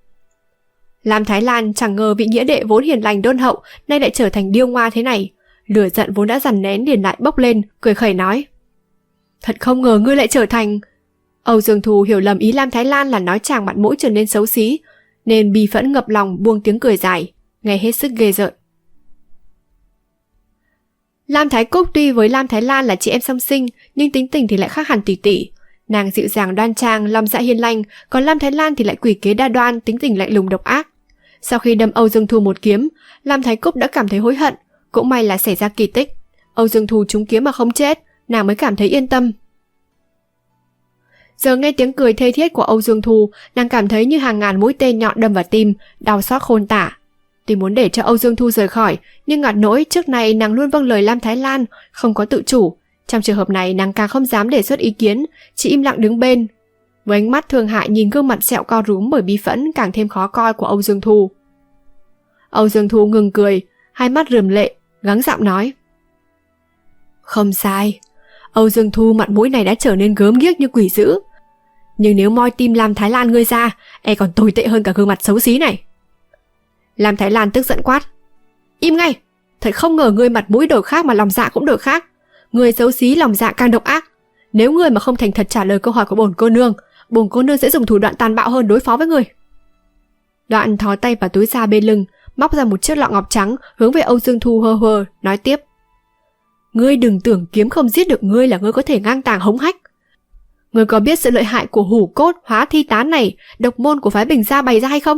Lam Thái Lan chẳng ngờ vị nghĩa đệ vốn hiền lành đôn hậu nay lại trở thành điêu ngoa thế này. Lửa giận vốn đã dằn nén liền lại bốc lên, cười khẩy nói. Thật không ngờ ngươi lại trở thành... Âu Dương Thu hiểu lầm ý Lam Thái Lan là nói chàng mặt mũi trở nên xấu xí, nên bi phẫn ngập lòng buông tiếng cười dài, nghe hết sức ghê rợn. Lam Thái Cúc tuy với Lam Thái Lan là chị em song sinh, nhưng tính tình thì lại khác hẳn tỷ tỷ. Nàng dịu dàng đoan trang, lòng dạ hiền lành, còn Lam Thái Lan thì lại quỷ kế đa đoan, tính tình lạnh lùng độc ác. Sau khi đâm Âu Dương Thu một kiếm, Lam Thái Cúc đã cảm thấy hối hận, cũng may là xảy ra kỳ tích. Âu Dương Thu trúng kiếm mà không chết, nàng mới cảm thấy yên tâm. Giờ nghe tiếng cười thê thiết của Âu Dương Thu, nàng cảm thấy như hàng ngàn mũi tên nhọn đâm vào tim, đau xót khôn tả. Tuy muốn để cho Âu Dương Thu rời khỏi, nhưng ngặt nỗi trước này nàng luôn vâng lời Lam Thái Lan, không có tự chủ. Trong trường hợp này nàng càng không dám đề xuất ý kiến, chỉ im lặng đứng bên. Với ánh mắt thương hại nhìn gương mặt sẹo co rúm bởi bi phẫn càng thêm khó coi của Âu Dương Thu. Âu Dương Thu ngừng cười, hai mắt rườm lệ, gắng giọng nói. Không sai, Âu Dương Thu mặt mũi này đã trở nên gớm ghiếc như quỷ dữ. Nhưng nếu moi tim Lam Thái Lan ngươi ra, còn tồi tệ hơn cả gương mặt xấu xí này. Lam Thái Lan tức giận quát. Im ngay, thật không ngờ ngươi mặt mũi đổi khác mà lòng dạ cũng đổi khác. Ngươi xấu xí lòng dạ càng độc ác. Nếu ngươi mà không thành thật trả lời câu hỏi của bổn cô nương sẽ dùng thủ đoạn tàn bạo hơn đối phó với ngươi. Đoạn thò tay vào túi da bên lưng, móc ra một chiếc lọ ngọc trắng hướng về Âu Dương Thu hơ hơ, nói tiếp. Ngươi đừng tưởng kiếm không giết được ngươi là ngươi có thể ngang tàng hống hách. Ngươi có biết sự lợi hại của hủ cốt hóa thi tán này độc môn của phái Bình Gia bày ra hay không?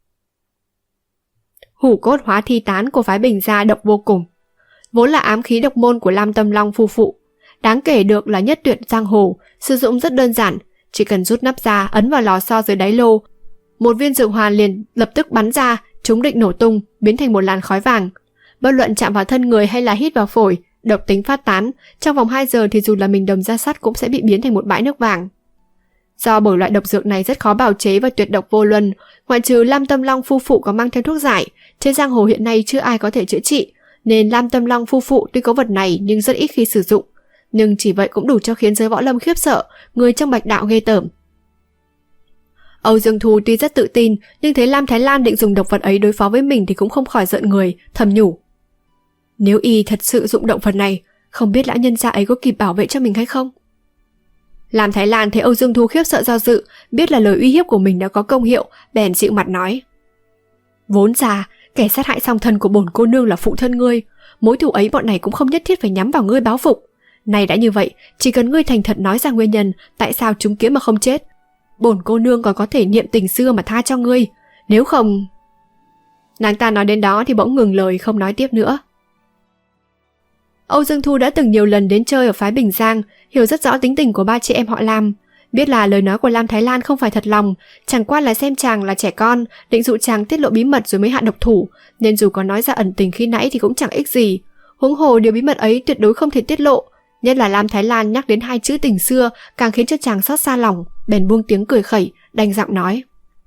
Hủ cốt hóa thi tán của phái Bình Gia độc vô cùng, vốn là ám khí độc môn của Lam Tâm Long phu phụ. Đáng kể được là nhất tuyệt giang hồ, sử dụng rất đơn giản, chỉ cần rút nắp ra ấn vào lò xo dưới đáy lô, một viên dược hoàn liền lập tức bắn ra, chúng định nổ tung, biến thành một làn khói vàng. Bất luận chạm vào thân người hay là hít vào phổi, độc tính phát tán, trong vòng 2 giờ thì dù là mình đầm da sắt cũng sẽ bị biến thành một bãi nước vàng. Do bởi loại độc dược này rất khó bào chế và tuyệt độc vô luân, ngoại trừ Lam Tâm Long phu phụ có mang theo thuốc giải, trên giang hồ hiện nay chưa ai có thể chữa trị, nên Lam Tâm Long phu phụ tuy có vật này nhưng rất ít khi sử dụng. Nhưng chỉ vậy cũng đủ cho khiến giới võ lâm khiếp sợ, người trong bạch đạo ghê tởm. Âu Dương Thu tuy rất tự tin, nhưng thấy Lam Thái Lan định dùng độc vật ấy đối phó với mình thì cũng không khỏi giận người, thầm nhủ. Nếu y thật sự dụng độc vật này, không biết lão nhân gia ấy có kịp bảo vệ cho mình hay không? Lam Thái Lan thấy Âu Dương Thu khiếp sợ do dự, biết là lời uy hiếp của mình đã có công hiệu, bèn dịu mặt nói. Vốn ra, kẻ sát hại song thân của bổn cô nương là phụ thân ngươi, mối thù ấy bọn này cũng không nhất thiết phải nhắm vào ngươi báo phục. Này đã như vậy, chỉ cần ngươi thành thật nói ra nguyên nhân tại sao chúng kiếm mà không chết, bổn cô nương còn có thể niệm tình xưa mà tha cho ngươi, nếu không... Nàng ta nói đến đó thì bỗng ngừng lời không nói tiếp nữa. Âu Dương Thu đã từng nhiều lần đến chơi ở phái Bình Giang, hiểu rất rõ tính tình của ba chị em họ Lam, biết là lời nói của Lam Thái Lan không phải thật lòng, chẳng qua là xem chàng là trẻ con, định dụ chàng tiết lộ bí mật rồi mới hạ độc thủ, nên dù có nói ra ẩn tình khi nãy thì cũng chẳng ích gì. Huống hồ điều bí mật ấy tuyệt đối không thể tiết lộ, nhất là Lam Thái Lan nhắc đến 2 chữ tình xưa càng khiến cho chàng xót xa lòng, bèn buông tiếng cười khẩy, đành giọng nói.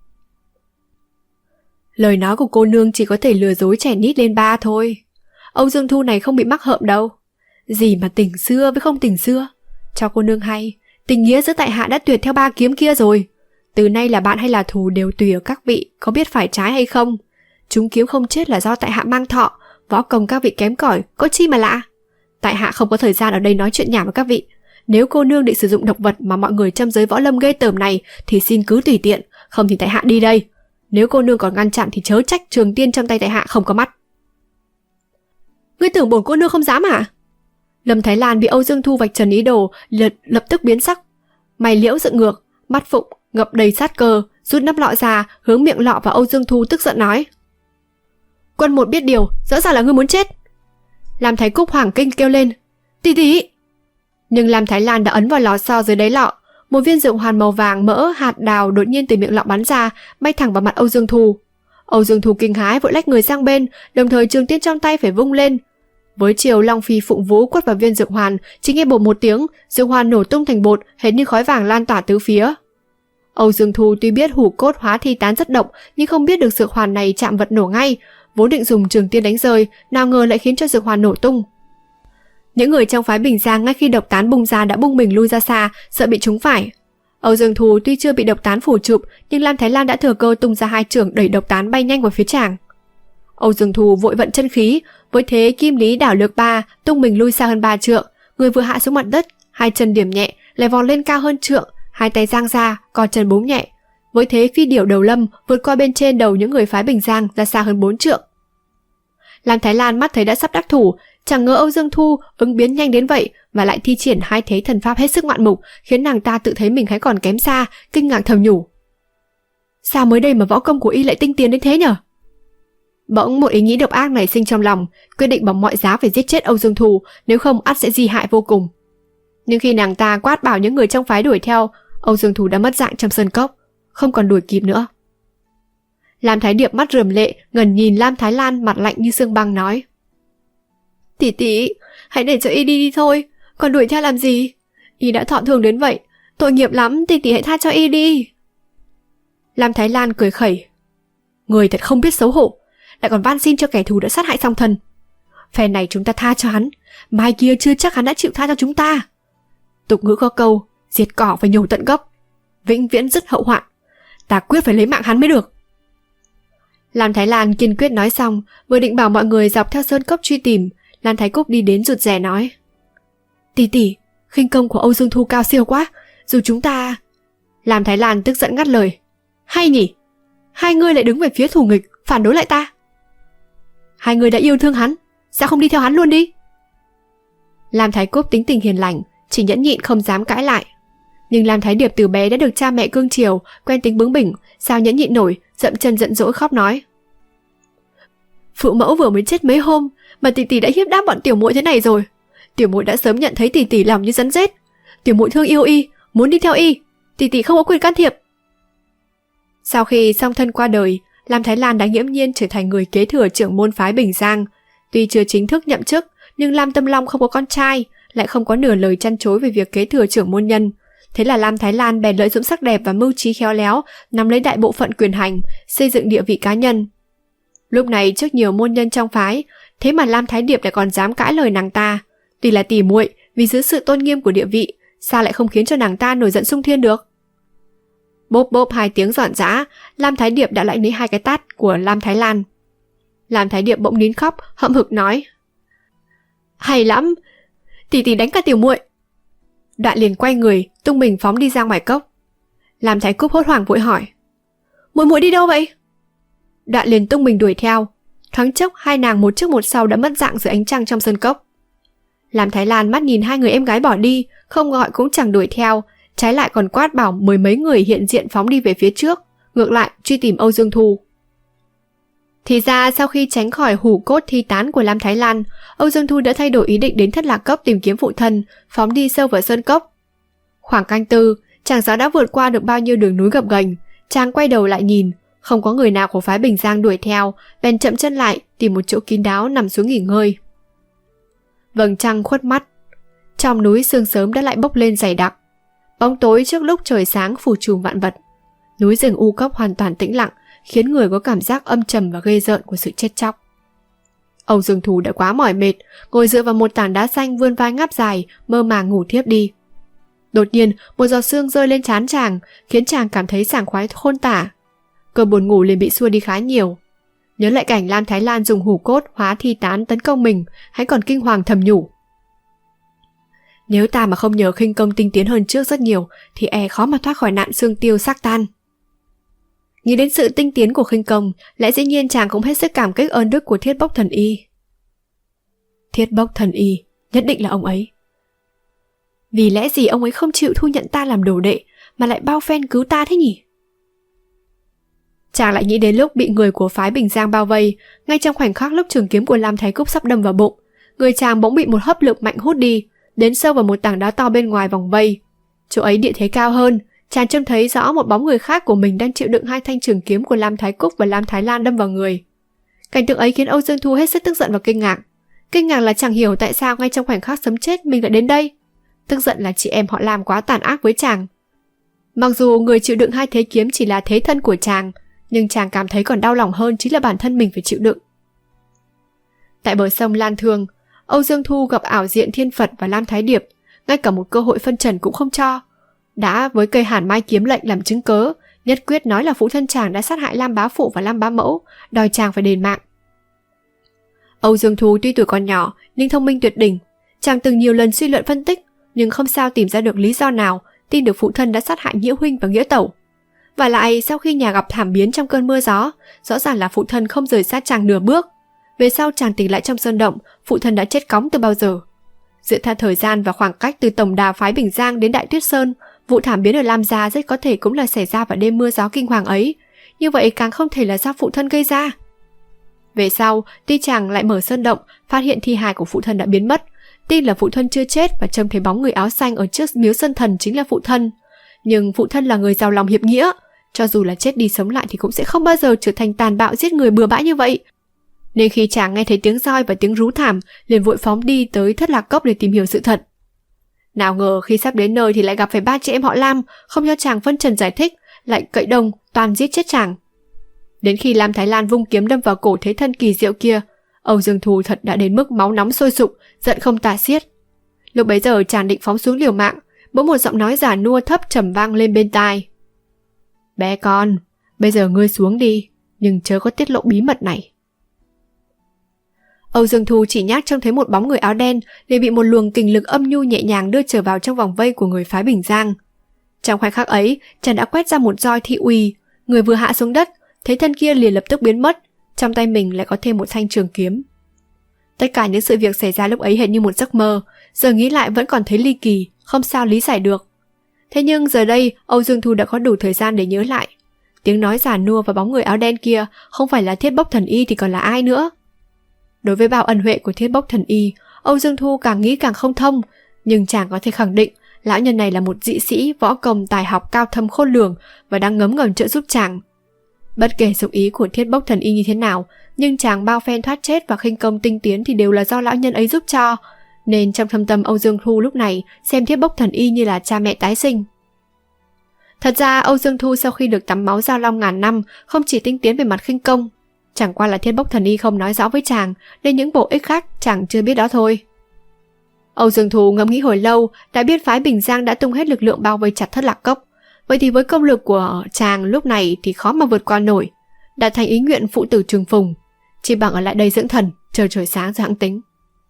Lời nói của cô nương chỉ có thể lừa dối trẻ nít lên 3 thôi. Âu Dương Thu này không bị mắc hợm đâu. Gì mà tình xưa với không tình xưa. Cho cô nương hay, tình nghĩa giữa tại hạ đã tuyệt theo 3 kiếm kia rồi. Từ nay là bạn hay là thù đều tùy ở các vị có biết phải trái hay không. Chúng kiếm không chết là do tại hạ mang thọ, võ công các vị kém cỏi, có chi mà lạ. Tại hạ không có thời gian ở đây nói chuyện nhảm với các vị. Nếu cô nương định sử dụng độc vật mà mọi người trong giới võ lâm ghê tởm này thì xin cứ tùy tiện, không thì tại hạ đi đây. Nếu cô nương còn ngăn chặn thì chớ trách trường tiên trong tay tại hạ không có mắt. Ngươi tưởng bổn cô nương không dám hả? Lâm Thái Lan bị Âu Dương Thu vạch trần ý đồ, lập tức biến sắc. Mày liễu dựng ngược, mắt phụng ngập đầy sát cơ, rút nắp lọ ra, hướng miệng lọ vào Âu Dương Thu tức giận nói. Quân một biết điều, rõ ràng là ngươi muốn chết. Lam Thái Cúc hoảng kinh kêu lên. Tí tí. Nhưng Lam Thái Lan đã ấn vào lò xo dưới đáy lọ, một viên rượu hoàn màu vàng mỡ hạt đào đột nhiên từ miệng lọ bắn ra, bay thẳng vào mặt Âu Dương Thu. Âu Dương Thu kinh hãi vội lách người sang bên, đồng thời trường tiên trong tay phải vung lên. Với chiều long phi phụng vũ quất vào viên dược hoàn, chỉ nghe bột một tiếng, dược hoàn nổ tung thành bột, hệt như khói vàng lan tỏa tứ phía. Âu Dương Thu tuy biết hủ cốt hóa thi tán rất độc, nhưng không biết được dược hoàn này chạm vật nổ ngay, vốn định dùng trường tiên đánh rơi, nào ngờ lại khiến cho dược hoàn nổ tung. Những người trong phái Bình Giang ngay khi độc tán bung ra đã bung mình lui ra xa, sợ bị trúng phải. Âu Dương Thu tuy chưa bị độc tán phủ chụp, nhưng Lam Thái Lan đã thừa cơ tung ra 2 chưởng đẩy độc tán bay nhanh vào phía chàng. Âu Dương Thu vội vận chân khí, với thế kim lý đảo lược 3, tung mình lui xa hơn 3 trượng, người vừa hạ xuống mặt đất, 2 chân điểm nhẹ, lại vòng lên cao hơn trượng, 2 tay giang ra, co chân búng nhẹ. Với thế phi điểu đầu lâm vượt qua bên trên đầu những người phái Bình Giang ra xa hơn 4 trượng. Lam Thái Lan mắt thấy đã sắp đắc thủ, chẳng ngờ Âu Dương Thu ứng biến nhanh đến vậy và lại thi triển 2 thế thần pháp hết sức ngoạn mục, khiến nàng ta tự thấy mình hay còn kém xa, kinh ngạc thầm nhủ. Sao mới đây mà võ công của y lại tinh tiến đến thế nhở? Bỗng một ý nghĩ độc ác nảy sinh trong lòng, quyết định bằng mọi giá phải giết chết Âu Dương Thu, nếu không ắt sẽ di hại vô cùng. Nhưng khi nàng ta quát bảo những người trong phái đuổi theo, Âu Dương Thu đã mất dạng trong sơn cốc, không còn đuổi kịp nữa. Lam Thái Điệp mắt rườm lệ, ngẩn nhìn Lam Thái Lan mặt lạnh như xương băng nói. Tỷ tỷ, hãy để cho y đi thôi, còn đuổi theo làm gì? Y đã thọ thường đến vậy, tội nghiệp lắm, tỷ tỷ hãy tha cho y đi. Lam Thái Lan cười khẩy. Người thật không biết xấu hổ, lại còn van xin cho kẻ thù đã sát hại song thân. phen này chúng ta tha cho hắn, mai kia chưa chắc hắn đã chịu tha cho chúng ta. Tục ngữ có câu, diệt cỏ phải nhổ tận gốc, vĩnh viễn dứt hậu hoạn. Ta quyết phải lấy mạng hắn mới được. Lam Thái Lan kiên quyết nói xong, vừa định bảo mọi người dọc theo sơn cốc truy tìm, Lan Thái Cúc đi đến rụt rè nói: Tỷ tỷ, khinh công của Âu Dương Thu cao siêu quá, dù chúng ta... Lam Thái Lan tức giận ngắt lời: Hay nhỉ, hai người lại đứng về phía thù nghịch, phản đối lại ta. Hai người đã yêu thương hắn, sao không đi theo hắn luôn đi? Lam Thái Cúc tính tình hiền lành, chỉ nhẫn nhịn không dám cãi lại. Nhưng Lam Thái Điệp từ bé đã được cha mẹ cưng chiều, quen tính bướng bỉnh, sao nhẫn nhịn nổi, dậm chân giận dỗi khóc nói: Phụ mẫu vừa mới chết mấy hôm mà tỷ tỷ đã hiếp đáp bọn tiểu muội thế này rồi. Tiểu muội đã sớm nhận thấy tỷ tỷ lòng như rắn rết. Tiểu muội thương yêu y, muốn đi theo y, tỷ tỷ không có quyền can thiệp. Sau khi song thân qua đời, Lam Thái Lan đã nghiễm nhiên trở thành người kế thừa trưởng môn phái Bình Giang. Tuy chưa chính thức nhậm chức, nhưng Lam Tâm Long không có con trai, lại không có nửa lời chăn chối về việc kế thừa trưởng môn nhân. Thế là Lam Thái Lan bèn lợi dụng sắc đẹp và mưu trí khéo léo, nắm lấy đại bộ phận quyền hành, xây dựng địa vị cá nhân. Lúc này trước nhiều môn nhân trong phái, thế mà Lam Thái Điệp lại còn dám cãi lời nàng ta. Tuy là tỉ muội, vì giữ sự tôn nghiêm của địa vị, sao lại không khiến cho nàng ta nổi giận xung thiên được? Bốp bốp 2 tiếng giòn giã, Lam Thái Điệp đã lại lấy 2 cái tát của Lam Thái Lan. Lam Thái Điệp bỗng nín khóc, hậm hực nói: Hay lắm, tỷ tỷ đánh cả tiểu muội. Đoạn liền quay người, tung mình phóng đi ra ngoài cốc. Lam Thái Cúc hốt hoảng vội hỏi: Muội muội đi đâu vậy? Đoạn liền tung mình đuổi theo. Thoáng chốc hai nàng một trước một sau đã mất dạng dưới ánh trăng trong sân cốc. Lam Thái Lan mắt nhìn 2 người em gái bỏ đi, không gọi cũng chẳng đuổi theo, trái lại còn quát bảo 10 mấy người hiện diện phóng đi về phía trước, ngược lại truy tìm Âu Dương Thu. Thì ra sau khi tránh khỏi hủ cốt thi tán của Lam Thái Lan, Âu Dương Thu đã thay đổi ý định đến Thất Lạc Cốc tìm kiếm phụ thân, phóng đi sâu vào sơn cốc. Khoảng canh tư, chàng giáo đã vượt qua được bao nhiêu đường núi gập ghềnh, chàng quay đầu lại nhìn, không có người nào của phái Bình Giang đuổi theo, bèn chậm chân lại tìm một chỗ kín đáo nằm xuống nghỉ ngơi. Vầng trăng khuất mắt, trong núi sương sớm đã lại bốc lên dày đặc, bóng tối trước lúc trời sáng phủ trùm vạn vật. Núi rừng u cốc hoàn toàn tĩnh lặng, khiến người có cảm giác âm trầm và ghê rợn của sự chết chóc. Âu Dương Thu đã quá mỏi mệt, ngồi dựa vào một tảng đá xanh vươn vai ngáp dài, mơ màng ngủ thiếp đi. Đột nhiên, một giọt sương rơi lên trán chàng, khiến chàng cảm thấy sảng khoái khôn tả. Cơn buồn ngủ liền bị xua đi khá nhiều. Nhớ lại cảnh Lam Thái Lan dùng hủ cốt hóa thi tán tấn công mình, hắn còn kinh hoàng thầm nhủ: Nếu ta mà không nhờ khinh công tinh tiến hơn trước rất nhiều, thì e khó mà thoát khỏi nạn xương tiêu xác tan. Nghĩ đến sự tinh tiến của khinh công, lẽ dĩ nhiên chàng cũng hết sức cảm kích ơn đức của Thiết Bốc Thần Y. Thiết Bốc Thần Y, nhất định là ông ấy. Vì lẽ gì ông ấy không chịu thu nhận ta làm đồ đệ, mà lại bao phen cứu ta thế nhỉ? Chàng lại nghĩ đến lúc bị người của phái Bình Giang bao vây, ngay trong khoảnh khắc lúc trường kiếm của Lam Thái Cúc sắp đâm vào bụng, người chàng bỗng bị một hấp lực mạnh hút đi, đến sâu vào một tảng đá to bên ngoài vòng vây. Chỗ ấy địa thế cao hơn, chàng trông thấy rõ một bóng người khác của mình đang chịu đựng 2 thanh trường kiếm của Lam Thái Cúc và Lam Thái Lan đâm vào người. Cảnh tượng ấy khiến Âu Dương Thu hết sức tức giận và kinh ngạc. Kinh ngạc là chẳng hiểu tại sao ngay trong khoảnh khắc sấm chết mình lại đến đây. Tức giận là chị em họ Lam quá tàn ác với chàng. Mặc dù người chịu đựng 2 thế kiếm chỉ là thế thân của chàng, nhưng chàng cảm thấy còn đau lòng hơn chính là bản thân mình phải chịu đựng. Tại bờ sông Lan Thương, Âu Dương Thu gặp ảo diện Thiên Phật và Lam Thái Điệp, ngay cả một cơ hội phân trần cũng không cho. Đã với cây Hàn Mai kiếm lệnh làm chứng cớ, nhất quyết nói là phụ thân chàng đã sát hại Lam Bá Phụ và Lam Bá Mẫu, đòi chàng phải đền mạng. Âu Dương Thu tuy tuổi còn nhỏ nhưng thông minh tuyệt đỉnh, chàng từng nhiều lần suy luận phân tích, nhưng không sao tìm ra được lý do nào tin được phụ thân đã sát hại Nghĩa huynh và Nghĩa tẩu. Và lại sau khi nhà gặp thảm biến trong cơn mưa gió, rõ ràng là phụ thân không rời sát chàng nửa bước. Về sau chàng tỉnh lại trong sơn động, phụ thân đã chết cóng từ bao giờ. Dựa theo thời gian và khoảng cách từ tổng đà phái Bình Giang đến Đại Tuyết Sơn, vụ thảm biến ở Lam Gia rất có thể cũng là xảy ra vào đêm mưa gió kinh hoàng ấy. Như vậy càng không thể là do phụ thân gây ra. Về sau, tuy chàng lại mở sơn động, phát hiện thi hài của phụ thân đã biến mất, tin là phụ thân chưa chết và trông thấy bóng người áo xanh ở trước miếu Sơn Thần chính là phụ thân. Nhưng phụ thân là người giàu lòng hiệp nghĩa, cho dù là chết đi sống lại thì cũng sẽ không bao giờ trở thành tàn bạo giết người bừa bãi như vậy. Nên khi chàng nghe thấy tiếng roi và tiếng rú thảm, liền vội phóng đi tới Thất Lạc Cốc để tìm hiểu sự thật. Nào ngờ khi sắp đến nơi thì lại gặp phải 3 chị em họ Lam, không cho chàng phân trần giải thích, lại cậy đồng toàn giết chết chàng. Đến khi Lam Thái Lan vung kiếm đâm vào cổ thế thân kỳ diệu kia, Âu Dương Thu thật đã đến mức máu nóng sôi sục, giận không tả xiết. Lúc bấy giờ chàng định phóng xuống liều mạng, bỗng một giọng nói già nua thấp trầm vang lên bên tai. Bé con, bây giờ ngươi xuống đi, nhưng chớ có tiết lộ bí mật này. Âu Dương Thu chỉ nhác trông thấy một bóng người áo đen liền bị một luồng kình lực âm nhu nhẹ nhàng đưa trở vào trong vòng vây của người phái Bình Giang. Trong khoảnh khắc ấy, chàng đã quét ra một roi thị uy, người vừa hạ xuống đất, thấy thân kia liền lập tức biến mất, trong tay mình lại có thêm một thanh trường kiếm. Tất cả những sự việc xảy ra lúc ấy hệt như một giấc mơ, giờ nghĩ lại vẫn còn thấy ly kỳ, không sao lý giải được. Thế nhưng giờ đây, Âu Dương Thu đã có đủ thời gian để nhớ lại. Tiếng nói già nua và bóng người áo đen kia không phải là Thiết Bốc Thần Y thì còn là ai nữa? Đối với bao ân huệ của Thiết Bốc Thần Y, Âu Dương Thu càng nghĩ càng không thông, nhưng chàng có thể khẳng định lão nhân này là một dị sĩ võ công tài học cao thâm khôn lường và đang ngấm ngầm trợ giúp chàng. Bất kể dụng ý của Thiết Bốc Thần Y như thế nào, nhưng chàng bao phen thoát chết và khinh công tinh tiến thì đều là do lão nhân ấy giúp cho, nên trong thâm tâm Âu Dương Thu lúc này xem Thiết Bốc Thần Y như là cha mẹ tái sinh. Thật ra Âu Dương Thu sau khi được tắm máu Giao Long ngàn năm không chỉ tinh tiến về mặt khinh công, chẳng qua là Thiết Bốc Thần Y không nói rõ với chàng nên những bổ ích khác chàng chưa biết đó thôi. Âu Dương Thu ngẫm nghĩ hồi lâu, đã biết phái Bình Giang đã tung hết lực lượng bao vây chặt Thất Lạc Cốc. Vậy thì với công lực của chàng lúc này thì khó mà vượt qua nổi, đã thành ý nguyện phụ tử Trường Phùng, chỉ bằng ở lại đây dưỡng thần, chờ trời sáng rồi hẵng tính.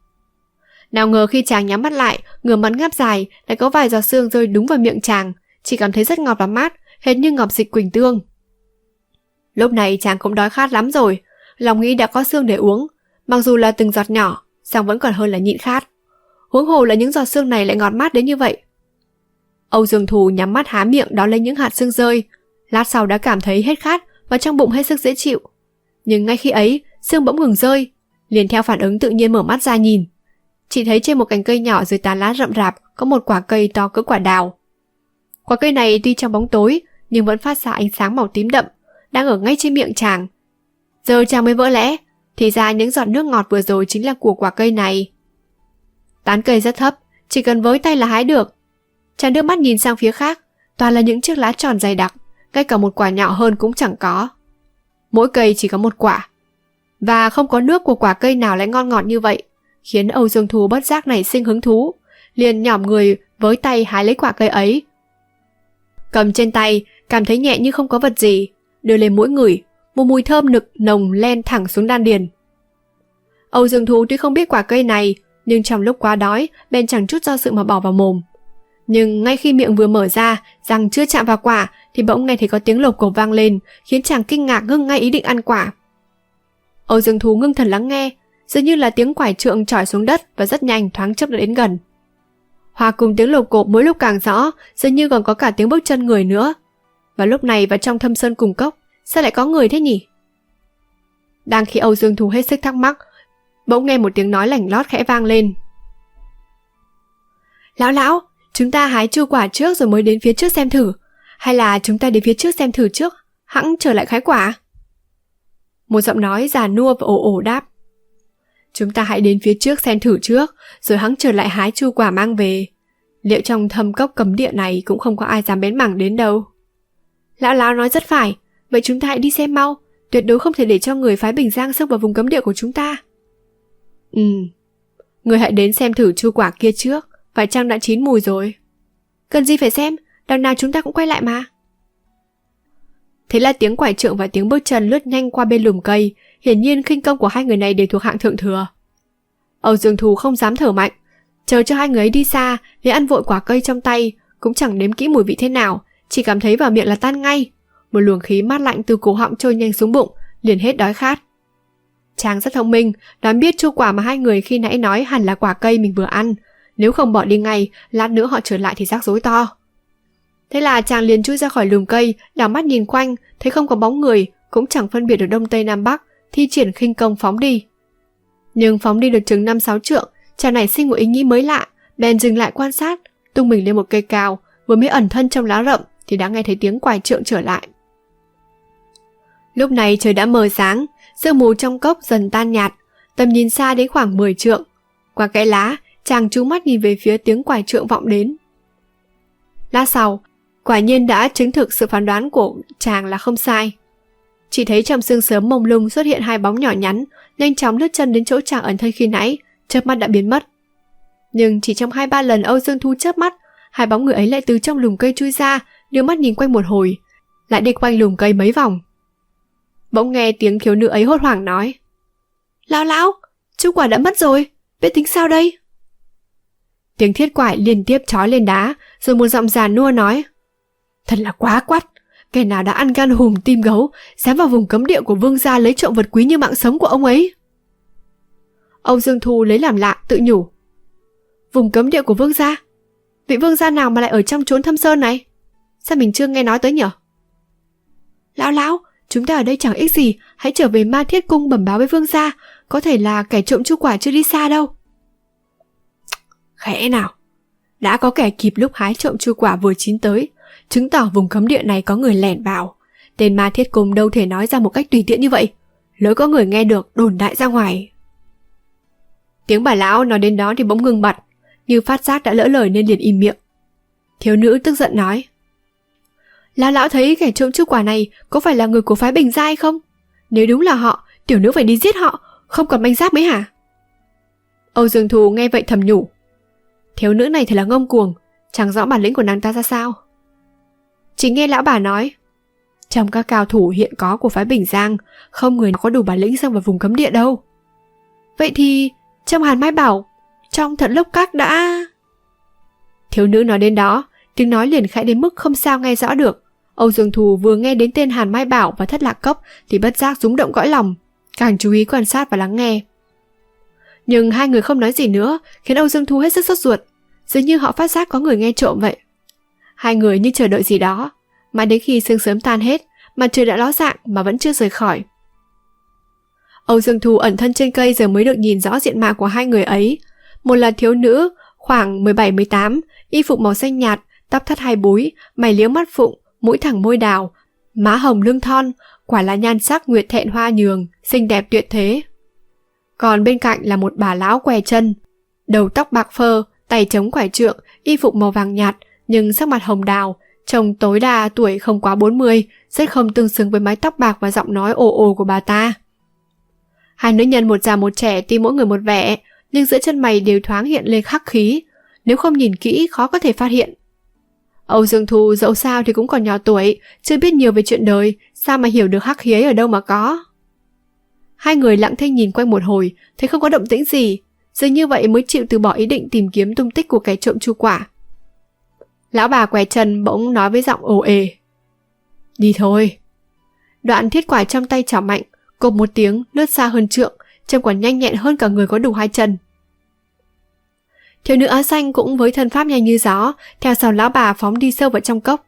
Nào ngờ khi chàng nhắm mắt lại, ngửa mặt ngáp dài, lại có vài giọt sương rơi đúng vào miệng chàng, chỉ cảm thấy rất ngọt và mát, hệt như ngọc dịch quỳnh tương. Lúc này chàng cũng đói khát lắm rồi, lòng nghĩ đã có sương để uống, mặc dù là từng giọt nhỏ, song vẫn còn hơn là nhịn khát. Huống hồ là những giọt sương này lại ngọt mát đến như vậy. Âu Dương Thu nhắm mắt há miệng đón lấy những hạt sương rơi, lát sau đã cảm thấy hết khát và trong bụng hết sức dễ chịu. Nhưng ngay khi ấy, sương bỗng ngừng rơi, liền theo phản ứng tự nhiên mở mắt ra nhìn. Chỉ thấy trên một cành cây nhỏ dưới tán lá rậm rạp có một quả cây to cỡ quả đào. Quả cây này tuy trong bóng tối nhưng vẫn phát ra ánh sáng màu tím đậm, đang ở ngay trên miệng chàng. Giờ chàng mới vỡ lẽ, thì ra những giọt nước ngọt vừa rồi chính là của quả cây này. Tán cây rất thấp, chỉ cần với tay là hái được. Chàng đưa mắt nhìn sang phía khác, toàn là những chiếc lá tròn dày đặc, ngay cả một quả nhỏ hơn cũng chẳng có. Mỗi cây chỉ có một quả, và không có nước của quả cây nào lại ngon ngọt như vậy, khiến Âu Dương Thu bất giác nảy sinh hứng thú, liền nhỏm người với tay hái lấy quả cây ấy. Cầm trên tay, cảm thấy nhẹ như không có vật gì, đưa lên mũi ngửi, một mùi thơm nực nồng len thẳng xuống đan điền. Âu Dương Thu tuy không biết quả cây này, nhưng trong lúc quá đói, bèn chẳng chút do sự mà bỏ vào mồm. Nhưng ngay khi miệng vừa mở ra, răng chưa chạm vào quả, thì bỗng nghe thấy có tiếng lộc cộc vang lên, khiến chàng kinh ngạc ngưng ngay ý định ăn quả. Âu Dương Thu ngưng thần lắng nghe, dường như là tiếng quải trượng chỏi xuống đất và rất nhanh thoáng chốc đã đến gần. Hòa cùng tiếng lộc cộc mỗi lúc càng rõ, dường như còn có cả tiếng bước chân người nữa. Và lúc này vào trong thâm sơn cùng cốc, sao lại có người thế nhỉ? Đang khi Âu Dương Thu hết sức thắc mắc, bỗng nghe một tiếng nói lảnh lót khẽ vang lên. Lão, chúng ta hái chu quả trước rồi mới đến phía trước xem thử, hay là chúng ta đến phía trước xem thử trước, hẵng trở lại hái quả? Một giọng nói già nua và ồ ồ đáp. Chúng ta hãy đến phía trước xem thử trước, rồi hẵng trở lại hái chu quả mang về. Liệu trong thâm cốc cấm địa này cũng không có ai dám bén mảng đến đâu. Lão nói rất phải, vậy chúng ta hãy đi xem mau, tuyệt đối không thể để cho người phái Bình Giang xông vào vùng cấm địa của chúng ta. Người hãy đến xem thử chu quả kia trước, phải chăng đã chín mùi rồi? Cần gì phải xem, đằng nào chúng ta cũng quay lại mà. Thế là tiếng quải trượng và tiếng bước chân lướt nhanh qua bên lùm cây, hiển nhiên khinh công của hai người này đều thuộc hạng thượng thừa. Âu Dương Thu không dám thở mạnh, chờ cho hai người ấy đi xa, liền ăn vội quả cây trong tay, cũng chẳng nếm kỹ mùi vị thế nào, chỉ cảm thấy vào miệng là tan ngay. Một luồng khí mát lạnh từ cổ họng trôi nhanh xuống bụng, liền hết đói khát. Chàng rất thông minh, đoán biết chu quả mà hai người khi nãy nói hẳn là quả cây mình vừa ăn, nếu không bỏ đi ngay, lát nữa họ trở lại thì rắc rối to. Thế là chàng liền chui ra khỏi lùm cây, đảo mắt nhìn quanh, thấy không có bóng người, cũng chẳng phân biệt được đông tây nam bắc, thi triển khinh công phóng đi. Nhưng phóng đi được chừng 5-6 trượng, chàng nảy sinh một ý nghĩ mới lạ, bèn dừng lại quan sát, tung mình lên một cây cao, vừa mới ẩn thân trong lá rậm thì đã nghe thấy tiếng quải trượng trở lại. Lúc này trời đã mờ sáng, sương mù trong cốc dần tan nhạt, tầm nhìn xa đến khoảng 10 trượng. Qua kẽ lá, chàng chú mắt nhìn về phía tiếng quải trượng vọng đến. Lát sau, quả nhiên đã chứng thực sự phán đoán của chàng là không sai. Chỉ thấy trong sương sớm mông lung xuất hiện hai bóng nhỏ nhắn, nhanh chóng lướt chân đến chỗ chàng ẩn thân khi nãy, chớp mắt đã biến mất. Nhưng chỉ trong 2-3 lần Âu Dương Thu chớp mắt, hai bóng người ấy lại từ trong lùm cây chui ra, đưa mắt nhìn quanh một hồi, lại đi quanh lùm cây mấy vòng. Bỗng nghe tiếng thiếu nữ ấy hốt hoảng nói: Lão, chú quả đã mất rồi, biết tính sao đây? Tiếng thiết quải liên tiếp trói lên đá, rồi một giọng già nua nói: Thật là quá quắt, kẻ nào đã ăn gan hùm tim gấu, dám vào vùng cấm địa của vương gia lấy trộm vật quý như mạng sống của ông ấy. Âu Dương Thu lấy làm lạ, tự nhủ: Vùng cấm địa của vương gia? Vị vương gia nào mà lại ở trong chốn thâm sơn này? Sao mình chưa nghe nói tới nhỉ? Lão, chúng ta ở đây chẳng ích gì, hãy trở về Ma Thiết Cung bẩm báo với vương gia, có thể là kẻ trộm chu quả chưa đi xa đâu. Khẽ nào, đã có kẻ kịp lúc hái trộm chu quả vừa chín tới, chứng tỏ vùng cấm địa này có người lẻn vào. Tên Ma Thiết Cung đâu thể nói ra một cách tùy tiện như vậy, lỡ có người nghe được đồn đại ra ngoài. Tiếng bà lão nói đến đó thì bỗng ngừng bặt, như phát giác đã lỡ lời nên liền im miệng. Thiếu nữ tức giận nói: Lão thấy kẻ trộm chu quả này có phải là người của phái Bình Gia hay không? Nếu đúng là họ, tiểu nữ phải đi giết họ, không còn manh giáp mấy hả? Âu Dương Thu nghe vậy thầm nhủ: Thiếu nữ này thật là ngông cuồng, chẳng rõ bản lĩnh của nàng ta ra sao. Chỉ nghe lão bà nói: Trong các cao thủ hiện có của phái Bình Giang, không người nào có đủ bản lĩnh xông vào vùng cấm địa đâu. Vậy thì trong Hàn Mai Bảo, trong Thật Lốc Các đã... Thiếu nữ nói đến đó, tiếng nói liền khẽ đến mức không sao nghe rõ được. Âu Dương Thu vừa nghe đến tên Hàn Mai Bảo và Thất Lạc Cốc thì bất giác rúng động cõi lòng, càng chú ý quan sát và lắng nghe. Nhưng hai người không nói gì nữa, khiến Âu Dương Thu hết sức sốt ruột, dường như họ phát giác có người nghe trộm vậy. Hai người như chờ đợi gì đó, mãi đến khi sương sớm tan hết, mặt trời đã ló dạng mà vẫn chưa rời khỏi. Âu Dương Thu ẩn thân trên cây giờ mới được nhìn rõ diện mạo của hai người ấy. Một là thiếu nữ khoảng 17-18, y phục màu xanh nhạt, tóc thắt hai búi, mày liễu mắt phụng, mũi thẳng môi đào, má hồng lưng thon, quả là nhan sắc nguyệt thẹn hoa nhường, xinh đẹp tuyệt thế. Còn bên cạnh là một bà lão què chân, đầu tóc bạc phơ, tay chống quải trượng, y phục màu vàng nhạt nhưng sắc mặt hồng đào, trông tối đa tuổi không quá 40, rất không tương xứng với mái tóc bạc và giọng nói ồ ồ của bà ta. Hai nữ nhân một già một trẻ tuy mỗi người một vẻ, nhưng giữa chân mày đều thoáng hiện lên khắc khí, nếu không nhìn kỹ khó có thể phát hiện. Âu Dương Thu dẫu sao thì cũng còn nhỏ tuổi, chưa biết nhiều về chuyện đời, sao mà hiểu được khắc khí ấy ở đâu mà có. Hai người lặng thinh nhìn quanh một hồi, thấy không có động tĩnh gì, dường như vậy mới chịu từ bỏ ý định tìm kiếm tung tích của kẻ trộm chu quả. Lão bà què chân bỗng nói với giọng ồ ề: Đi thôi. Đoạn thiết quải trong tay chảo mạnh, cộp một tiếng lướt xa hơn trượng, trông còn nhanh nhẹn hơn cả người có đủ hai chân. Thiếu nữ áo xanh cũng với thân pháp nhanh như gió, theo sau lão bà phóng đi sâu vào trong cốc.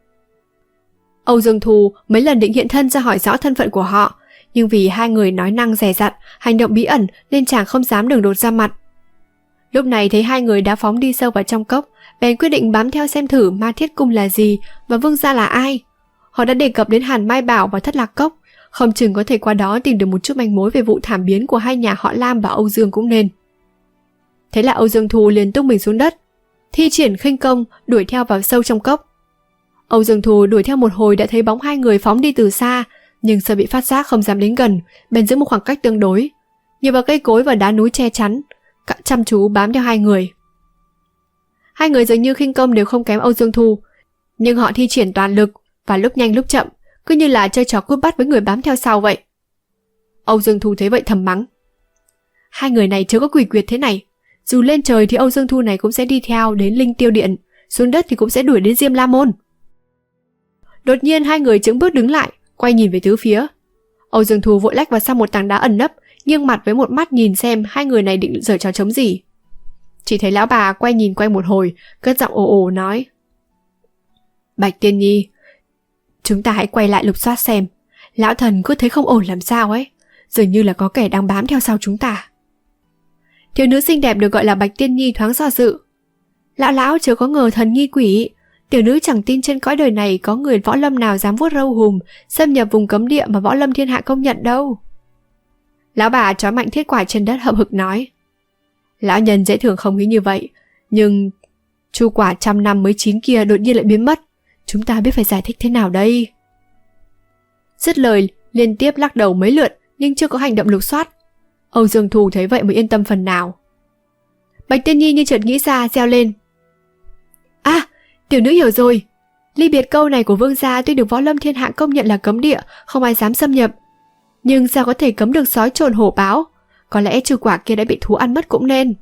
Âu Dương Thu mấy lần định hiện thân ra hỏi rõ thân phận của họ, nhưng vì hai người nói năng dè dặt, hành động bí ẩn nên chàng không dám đường đột ra mặt. Lúc này thấy hai người đã phóng đi sâu vào trong cốc, bèn quyết định bám theo xem thử Ma Thiết Cung là gì và vương gia là ai. Họ đã đề cập đến Hàn Mai Bảo và Thất Lạc Cốc, không chừng có thể qua đó tìm được một chút manh mối về vụ thảm biến của hai nhà họ Lam và Âu Dương cũng nên. Thế là Âu Dương Thu liền tung mình xuống đất, thi triển khinh công đuổi theo vào sâu trong cốc. Âu Dương Thu đuổi theo một hồi đã thấy bóng hai người phóng đi từ xa, nhưng sợ bị phát giác không dám đến gần, bèn giữ một khoảng cách tương đối, nhờ vào cây cối và đá núi che chắn, chăm chú bám theo hai người. Hai người dường như khinh công đều không kém Âu Dương Thu, nhưng họ thi triển toàn lực và lúc nhanh lúc chậm, cứ như là chơi trò cút bắt với người bám theo sau vậy. Âu Dương Thu thấy vậy thầm mắng: Hai người này chớ có quỷ quyệt thế này, dù lên trời thì Âu Dương Thu này cũng sẽ đi theo đến Linh Tiêu Điện, xuống đất thì cũng sẽ đuổi đến Diêm La Môn. Đột nhiên hai người chững bước đứng lại, quay nhìn về tứ phía. Âu Dương Thu vội lách vào sau một tảng đá ẩn nấp, nghiêng mặt với một mắt nhìn xem hai người này định giở trò trống gì. Chỉ thấy lão bà quay nhìn quanh một hồi, cất giọng ồ ồ nói: Bạch Tiên Nhi, chúng ta hãy quay lại lục soát xem, lão thần cứ thấy không ổn làm sao ấy, dường như là có kẻ đang bám theo sau chúng ta. Thiếu nữ xinh đẹp được gọi là Bạch Tiên Nhi thoáng do dự: Lão chớ có ngờ thần nghi quỷ, tiểu nữ chẳng tin trên cõi đời này có người võ lâm nào dám vuốt râu hùm xâm nhập vùng cấm địa mà võ lâm thiên hạ công nhận đâu. Lão bà trói mạnh thiết quải trên đất hậm hực nói: Lão nhân dễ thường không nghĩ như vậy, nhưng chu quả 100 năm mới chín kia đột nhiên lại biến mất, chúng ta biết phải giải thích thế nào đây? Dứt lời liên tiếp lắc đầu mấy lượt nhưng chưa có hành động lục soát. Âu Dương Thù thấy vậy mới yên tâm phần nào. Bạch Tiên Nhi như chợt nghĩ ra, reo lên. À, tiểu nữ hiểu rồi. Ly biệt câu này của vương gia tuy được võ lâm thiên hạ công nhận là cấm địa, không ai dám xâm nhập. Nhưng sao có thể cấm được sói trồn hổ báo? Có lẽ trừ quả kia đã bị thú ăn mất cũng nên.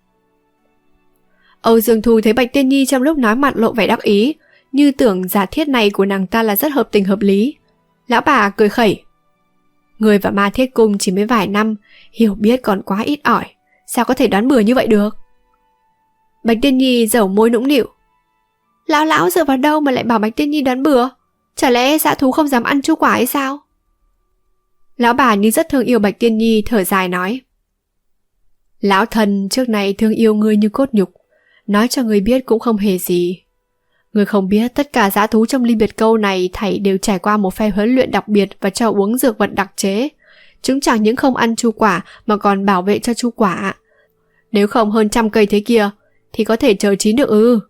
Âu Dương Thù thấy Bạch Tiên Nhi trong lúc nói mặt lộ vẻ đắc ý, như tưởng giả thiết này của nàng ta là rất hợp tình hợp lý. Lão bà cười khẩy. Người và Ma Thiết Cung chỉ mới vài năm, hiểu biết còn quá ít ỏi, sao có thể đoán bừa như vậy được? Bạch Tiên Nhi dẩu môi nũng nịu. Lão dựa vào đâu mà lại bảo Bạch Tiên Nhi đoán bừa? Chả lẽ dã thú không dám ăn chu quả hay sao? Lão bà như rất thương yêu Bạch Tiên Nhi, thở dài nói. Lão thần trước này thương yêu ngươi như cốt nhục, nói cho ngươi biết cũng không hề gì. Ngươi không biết tất cả dã thú trong ly biệt câu này thảy đều trải qua một phen huấn luyện đặc biệt và cho uống dược vật đặc chế. Chúng chẳng những không ăn chu quả mà còn bảo vệ cho chu quả. Nếu không hơn 100 cây thế kia thì có thể chờ chín được ư?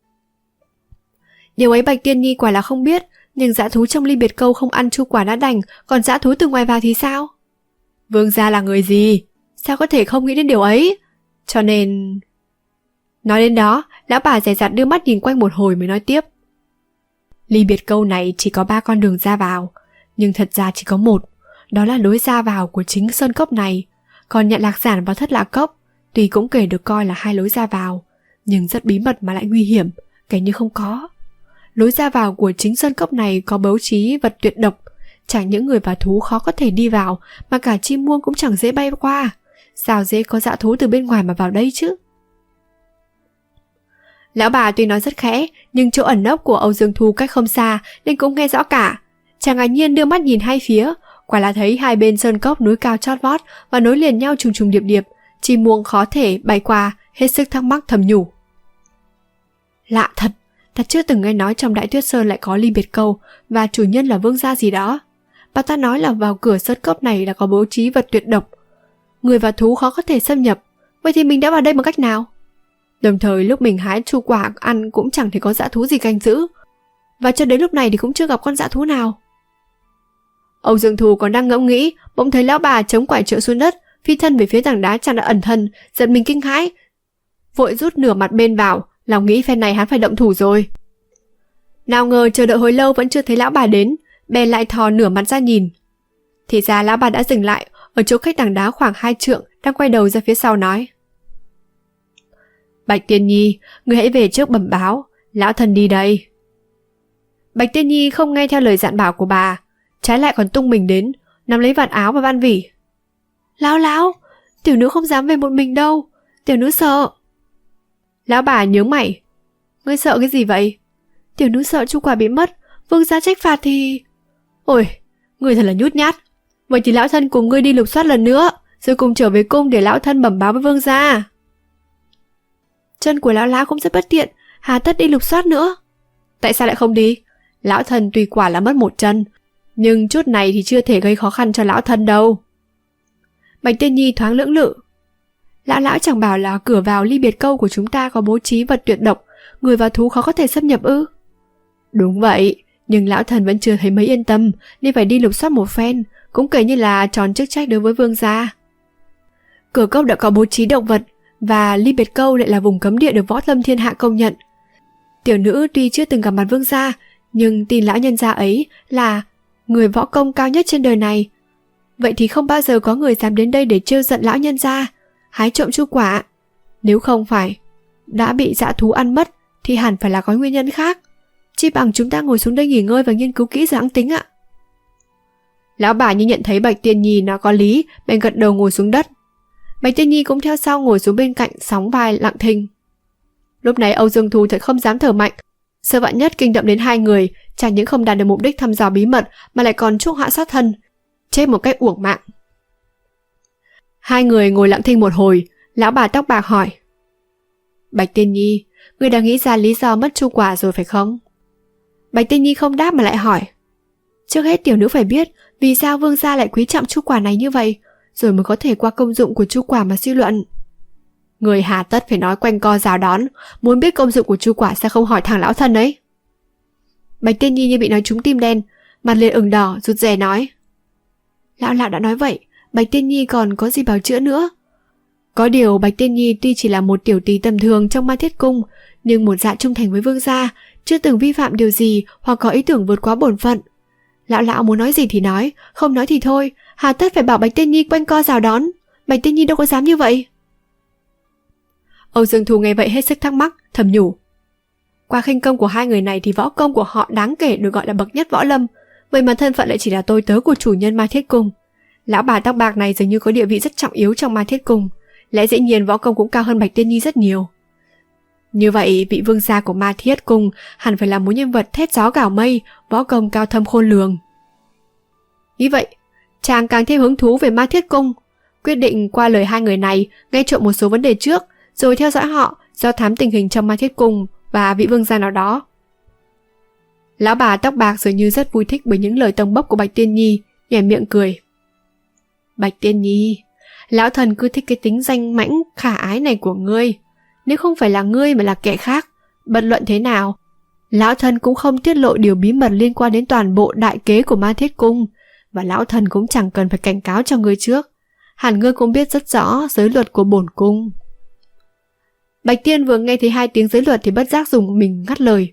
Điều ấy Bạch Tiên Nhi quả là không biết, nhưng dã thú trong ly biệt câu không ăn chu quả đã đành, còn dã thú từ ngoài vào thì sao? Vương gia là người gì? Sao có thể không nghĩ đến điều ấy? Cho nên... Nói đến đó, lão bà dè dặt đưa mắt nhìn quanh một hồi mới nói tiếp. Ly biệt câu này chỉ có 3 con đường ra vào, nhưng thật ra chỉ có một, đó là lối ra vào của chính sơn cốc này. Còn Nhận Lạc Giản và Thất Lạc Cốc tuy cũng kể được coi là 2 lối ra vào, nhưng rất bí mật mà lại nguy hiểm, kể như không có. Lối ra vào của chính sơn cốc này có bố trí vật tuyệt độc, chẳng những người và thú khó có thể đi vào, mà cả chim muông cũng chẳng dễ bay qua. Sao dễ có dã thú từ bên ngoài mà vào đây chứ? Lão bà tuy nói rất khẽ, nhưng chỗ ẩn nấp của Âu Dương Thu cách không xa nên cũng nghe rõ cả. Chàng ngạc nhiên đưa mắt nhìn hai phía, quả là thấy hai bên sơn cốc núi cao chót vót và nối liền nhau trùng trùng điệp điệp, chim muông khó thể bay qua, hết sức thắc mắc thầm nhủ. Lạ thật, ta chưa từng nghe nói trong Đại Tuyết Sơn lại có ly biệt câu và chủ nhân là vương gia gì đó. Bà ta nói là vào cửa sơn cốc này là có bố trí vật tuyệt độc, người và thú khó có thể xâm nhập. Vậy thì mình đã vào đây bằng cách nào? Đồng thời lúc mình hái chu quả ăn cũng chẳng thể có dã thú gì canh giữ, và cho đến lúc này thì cũng chưa gặp con dã thú nào. Âu Dương Thù còn đang ngẫm nghĩ, bỗng thấy lão bà chống quải trượng xuống đất, phi thân về phía tảng đá chàng đã ẩn thân, giật mình kinh hãi, vội rút nửa mặt bên vào, lòng nghĩ phen này hắn phải động thủ rồi. Nào ngờ chờ đợi hồi lâu vẫn chưa thấy lão bà đến, bèn lại thò nửa mặt ra nhìn. Thì ra lão bà đã dừng lại ở chỗ cách tảng đá khoảng 2 trượng, đang quay đầu ra phía sau nói. Bạch Tiên Nhi, ngươi hãy về trước bẩm báo, lão thần đi đây. Bạch Tiên Nhi không nghe theo lời dặn bảo của bà, trái lại còn tung mình đến, nắm lấy vạt áo và van vỉ. Lão, tiểu nữ không dám về một mình đâu, tiểu nữ sợ. Lão bà nhướng mày. Ngươi sợ cái gì vậy? Tiểu nữ sợ chu quả bị mất, vương gia trách phạt thì... Ôi, ngươi thật là nhút nhát. Vậy thì lão thân cùng ngươi đi lục soát lần nữa, rồi cùng trở về cung để lão thân bẩm báo với vương gia. Chân của lão cũng rất bất tiện, hà tất đi lục soát nữa. Tại sao lại không đi? Lão thân tuy quả là mất một chân, nhưng chút này thì chưa thể gây khó khăn cho lão thân đâu. Bạch Tiên Nhi thoáng lưỡng lự. Lão chẳng bảo là cửa vào ly biệt câu của chúng ta có bố trí vật tuyệt độc, người và thú khó có thể xâm nhập ư? Đúng vậy, nhưng lão thần vẫn chưa thấy mấy yên tâm, nên phải đi lục soát một phen, cũng kể như là tròn chức trách đối với vương gia. Cửa cốc đã có bố trí động vật, và ly biệt câu lại là vùng cấm địa được võ lâm thiên hạ công nhận. Tiểu nữ tuy chưa từng gặp mặt vương gia, nhưng tin lão nhân gia ấy là người võ công cao nhất trên đời này. Vậy thì không bao giờ có người dám đến đây để trêu giận lão nhân gia, hái trộm chu quả. Nếu không phải đã bị dã thú ăn mất thì hẳn phải là có nguyên nhân khác. Chi bằng chúng ta ngồi xuống đây nghỉ ngơi và nghiên cứu kỹ rồi hẵng tính ạ. Lão bà như nhận thấy Bạch Tiên Nhi nó có lý, bèn gật đầu ngồi xuống đất. Bạch Tiên Nhi cũng theo sau ngồi xuống bên cạnh, sóng vai lặng thinh. Lúc này Âu Dương Thù thật không dám thở mạnh, sợ vạn nhất kinh động đến hai người, chẳng những không đạt được mục đích thăm dò bí mật mà lại còn chuốc họa sát thân, chết một cách uổng mạng. Hai người ngồi lặng thinh một hồi, lão bà tóc bạc hỏi. Bạch Tiên Nhi, ngươi đã nghĩ ra lý do mất chu quả rồi phải không? Bạch Tiên Nhi không đáp mà lại hỏi. Trước hết tiểu nữ phải biết vì sao vương gia lại quý trọng chu quả này như vậy, rồi mới có thể qua công dụng của chu quả mà suy luận. Người hà tất phải nói quanh co rào đón, muốn biết công dụng của chu quả sao không hỏi thẳng lão thân ấy. Bạch Tiên Nhi như bị nói trúng tim đen, mặt liền ửng đỏ, rụt rè nói. Lão lão đã nói vậy, Bạch Tiên Nhi còn có gì bào chữa nữa. Có điều Bạch Tiên Nhi tuy chỉ là một tiểu tỳ tầm thường trong Ma Thiết Cung, nhưng một dạ trung thành với vương gia, chưa từng vi phạm điều gì hoặc có ý tưởng vượt quá bổn phận. Lão lão muốn nói gì thì nói, không nói thì thôi, hà tất phải bảo Bạch Tiên Nhi quanh co rào đón. Bạch Tiên Nhi đâu có dám như vậy. Âu Dương Thu nghe vậy hết sức thắc mắc, thầm nhủ. Qua khinh công của hai người này thì võ công của họ đáng kể được gọi là bậc nhất võ lâm, vậy mà thân phận lại chỉ là tôi tớ của chủ nhân Ma Thiết Cung. Lão bà tóc bạc này dường như có địa vị rất trọng yếu trong Ma Thiết Cung, lẽ dĩ nhiên võ công cũng cao hơn Bạch Tiên Nhi rất nhiều. Như vậy vị vương gia của Ma Thiết Cung hẳn phải là một nhân vật thét gió gào mây, võ công cao thâm khôn lường. Nghĩ vậy, chàng càng thêm hứng thú về Ma Thiết Cung, quyết định qua lời hai người này nghe trộm một số vấn đề trước, rồi theo dõi họ, do thám tình hình trong Ma Thiết Cung và vị vương gia nào đó. Lão bà tóc bạc dường như rất vui thích bởi những lời tông bốc của Bạch Tiên Nhi, nhoẻn miệng cười. Bạch Tiên Nhi, lão thần cứ thích cái tính danh mãnh khả ái này của ngươi. Nếu không phải là ngươi mà là kẻ khác, bất luận thế nào, lão thần cũng không tiết lộ điều bí mật liên quan đến toàn bộ đại kế của Ma Thiết Cung, và lão thần cũng chẳng cần phải cảnh cáo cho ngươi trước. Hẳn ngươi cũng biết rất rõ giới luật của bổn cung. Bạch Tiên vừa nghe thấy hai tiếng giới luật thì bất giác dùng mình ngắt lời.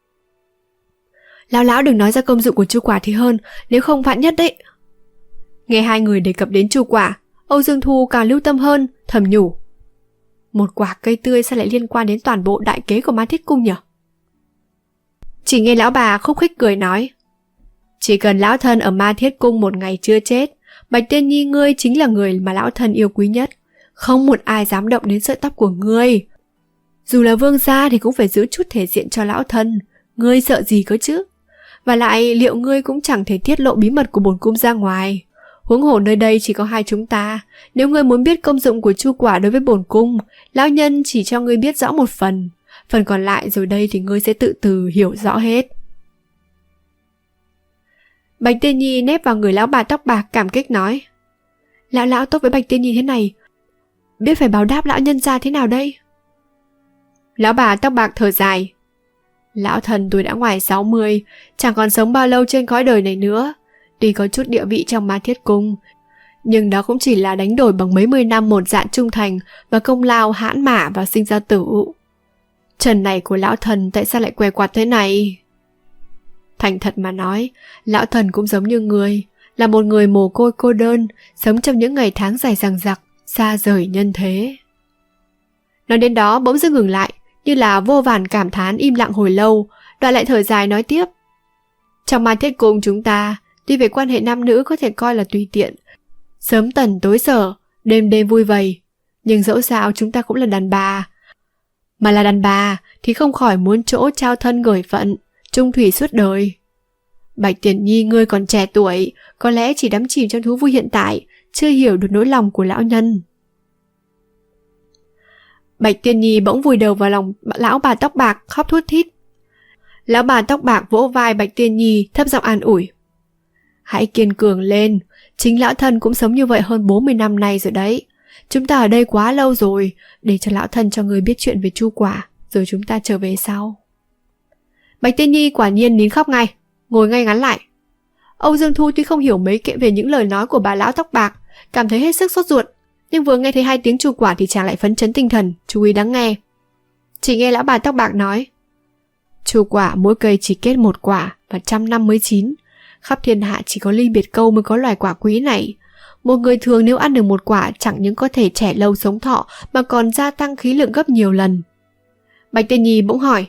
Lão đừng nói ra công dụng của chu quả thì hơn, nếu không vạn nhất đấy. Nghe hai người đề cập đến chu quả, Âu Dương Thu càng lưu tâm hơn, thầm nhủ. Một quả cây tươi sao lại liên quan đến toàn bộ đại kế của Ma Thiết Cung nhỉ? Chỉ nghe lão bà khúc khích cười nói. Chỉ cần lão thân ở Ma Thiết Cung một ngày chưa chết, Bạch Tiên Nhi ngươi chính là người mà lão thân yêu quý nhất. Không một ai dám động đến sợi tóc của ngươi. Dù là vương gia thì cũng phải giữ chút thể diện cho lão thân. Ngươi sợ gì cơ chứ? Và lại liệu ngươi cũng chẳng thể tiết lộ bí mật của bổn cung ra ngoài. Huống hồ nơi đây chỉ có hai chúng ta. Nếu ngươi muốn biết công dụng của chu quả đối với bổn cung, lão nhân chỉ cho ngươi biết rõ một phần. Phần còn lại rồi đây thì ngươi sẽ tự từ hiểu rõ hết. Bạch Tiên Nhi nép vào người lão bà tóc bạc cảm kích nói. Lão tốt với Bạch Tiên Nhi thế này, biết phải báo đáp lão nhân ra thế nào đây? Lão bà tóc bạc thở dài. Lão thần tôi đã ngoài 60, chẳng còn sống bao lâu trên cõi đời này nữa. Tuy có chút địa vị trong Ma Thiết Cung, nhưng đó cũng chỉ là đánh đổi bằng mấy mươi năm một dạ trung thành và công lao hãn mã và sinh ra tử. Trần này của lão thần tại sao lại què quặt thế này? Thành thật mà nói, lão thần cũng giống như người, là một người mồ côi cô đơn, sống trong những ngày tháng dài dằng dặc, xa rời nhân thế. Nói đến đó bỗng dưng ngừng lại, như là vô vàn cảm thán im lặng hồi lâu, đoạn lại thở dài nói tiếp. Trong Ma Thiết Cung chúng ta, tuy về quan hệ nam nữ có thể coi là tùy tiện, sớm tần tối sở, đêm đêm vui vầy, nhưng dẫu sao chúng ta cũng là đàn bà. Mà là đàn bà thì không khỏi muốn chỗ trao thân gửi phận, chung thủy suốt đời. Bạch Tiên Nhi ngươi còn trẻ tuổi, có lẽ chỉ đắm chìm trong thú vui hiện tại, chưa hiểu được nỗi lòng của lão nhân. Bạch Tiên Nhi bỗng vùi đầu vào lòng lão bà tóc bạc, khóc thút thít. Lão bà tóc bạc vỗ vai Bạch Tiên Nhi, thấp giọng an ủi. Hãy kiên cường lên, chính lão thân cũng sống như vậy hơn 40 năm nay rồi đấy. Chúng ta ở đây quá lâu rồi, để cho lão thân cho người biết chuyện về chu quả, rồi chúng ta trở về sau. Bạch Tiên Nhi quả nhiên nín khóc ngay, ngồi ngay ngắn lại. Âu Dương Thu tuy không hiểu mấy kệ về những lời nói của bà lão tóc bạc, cảm thấy hết sức sốt ruột, nhưng vừa nghe thấy hai tiếng chu quả thì chàng lại phấn chấn tinh thần, chú ý lắng nghe. Chỉ nghe lão bà tóc bạc nói. Chu quả mỗi cây chỉ kết một quả và 100 năm mới chín. Khắp thiên hạ chỉ có Ly Biệt Câu mới có loài quả quý này. Một người thường nếu ăn được một quả chẳng những có thể trẻ lâu sống thọ mà còn gia tăng khí lượng gấp nhiều lần. Bạch Tiên Nhi bỗng hỏi.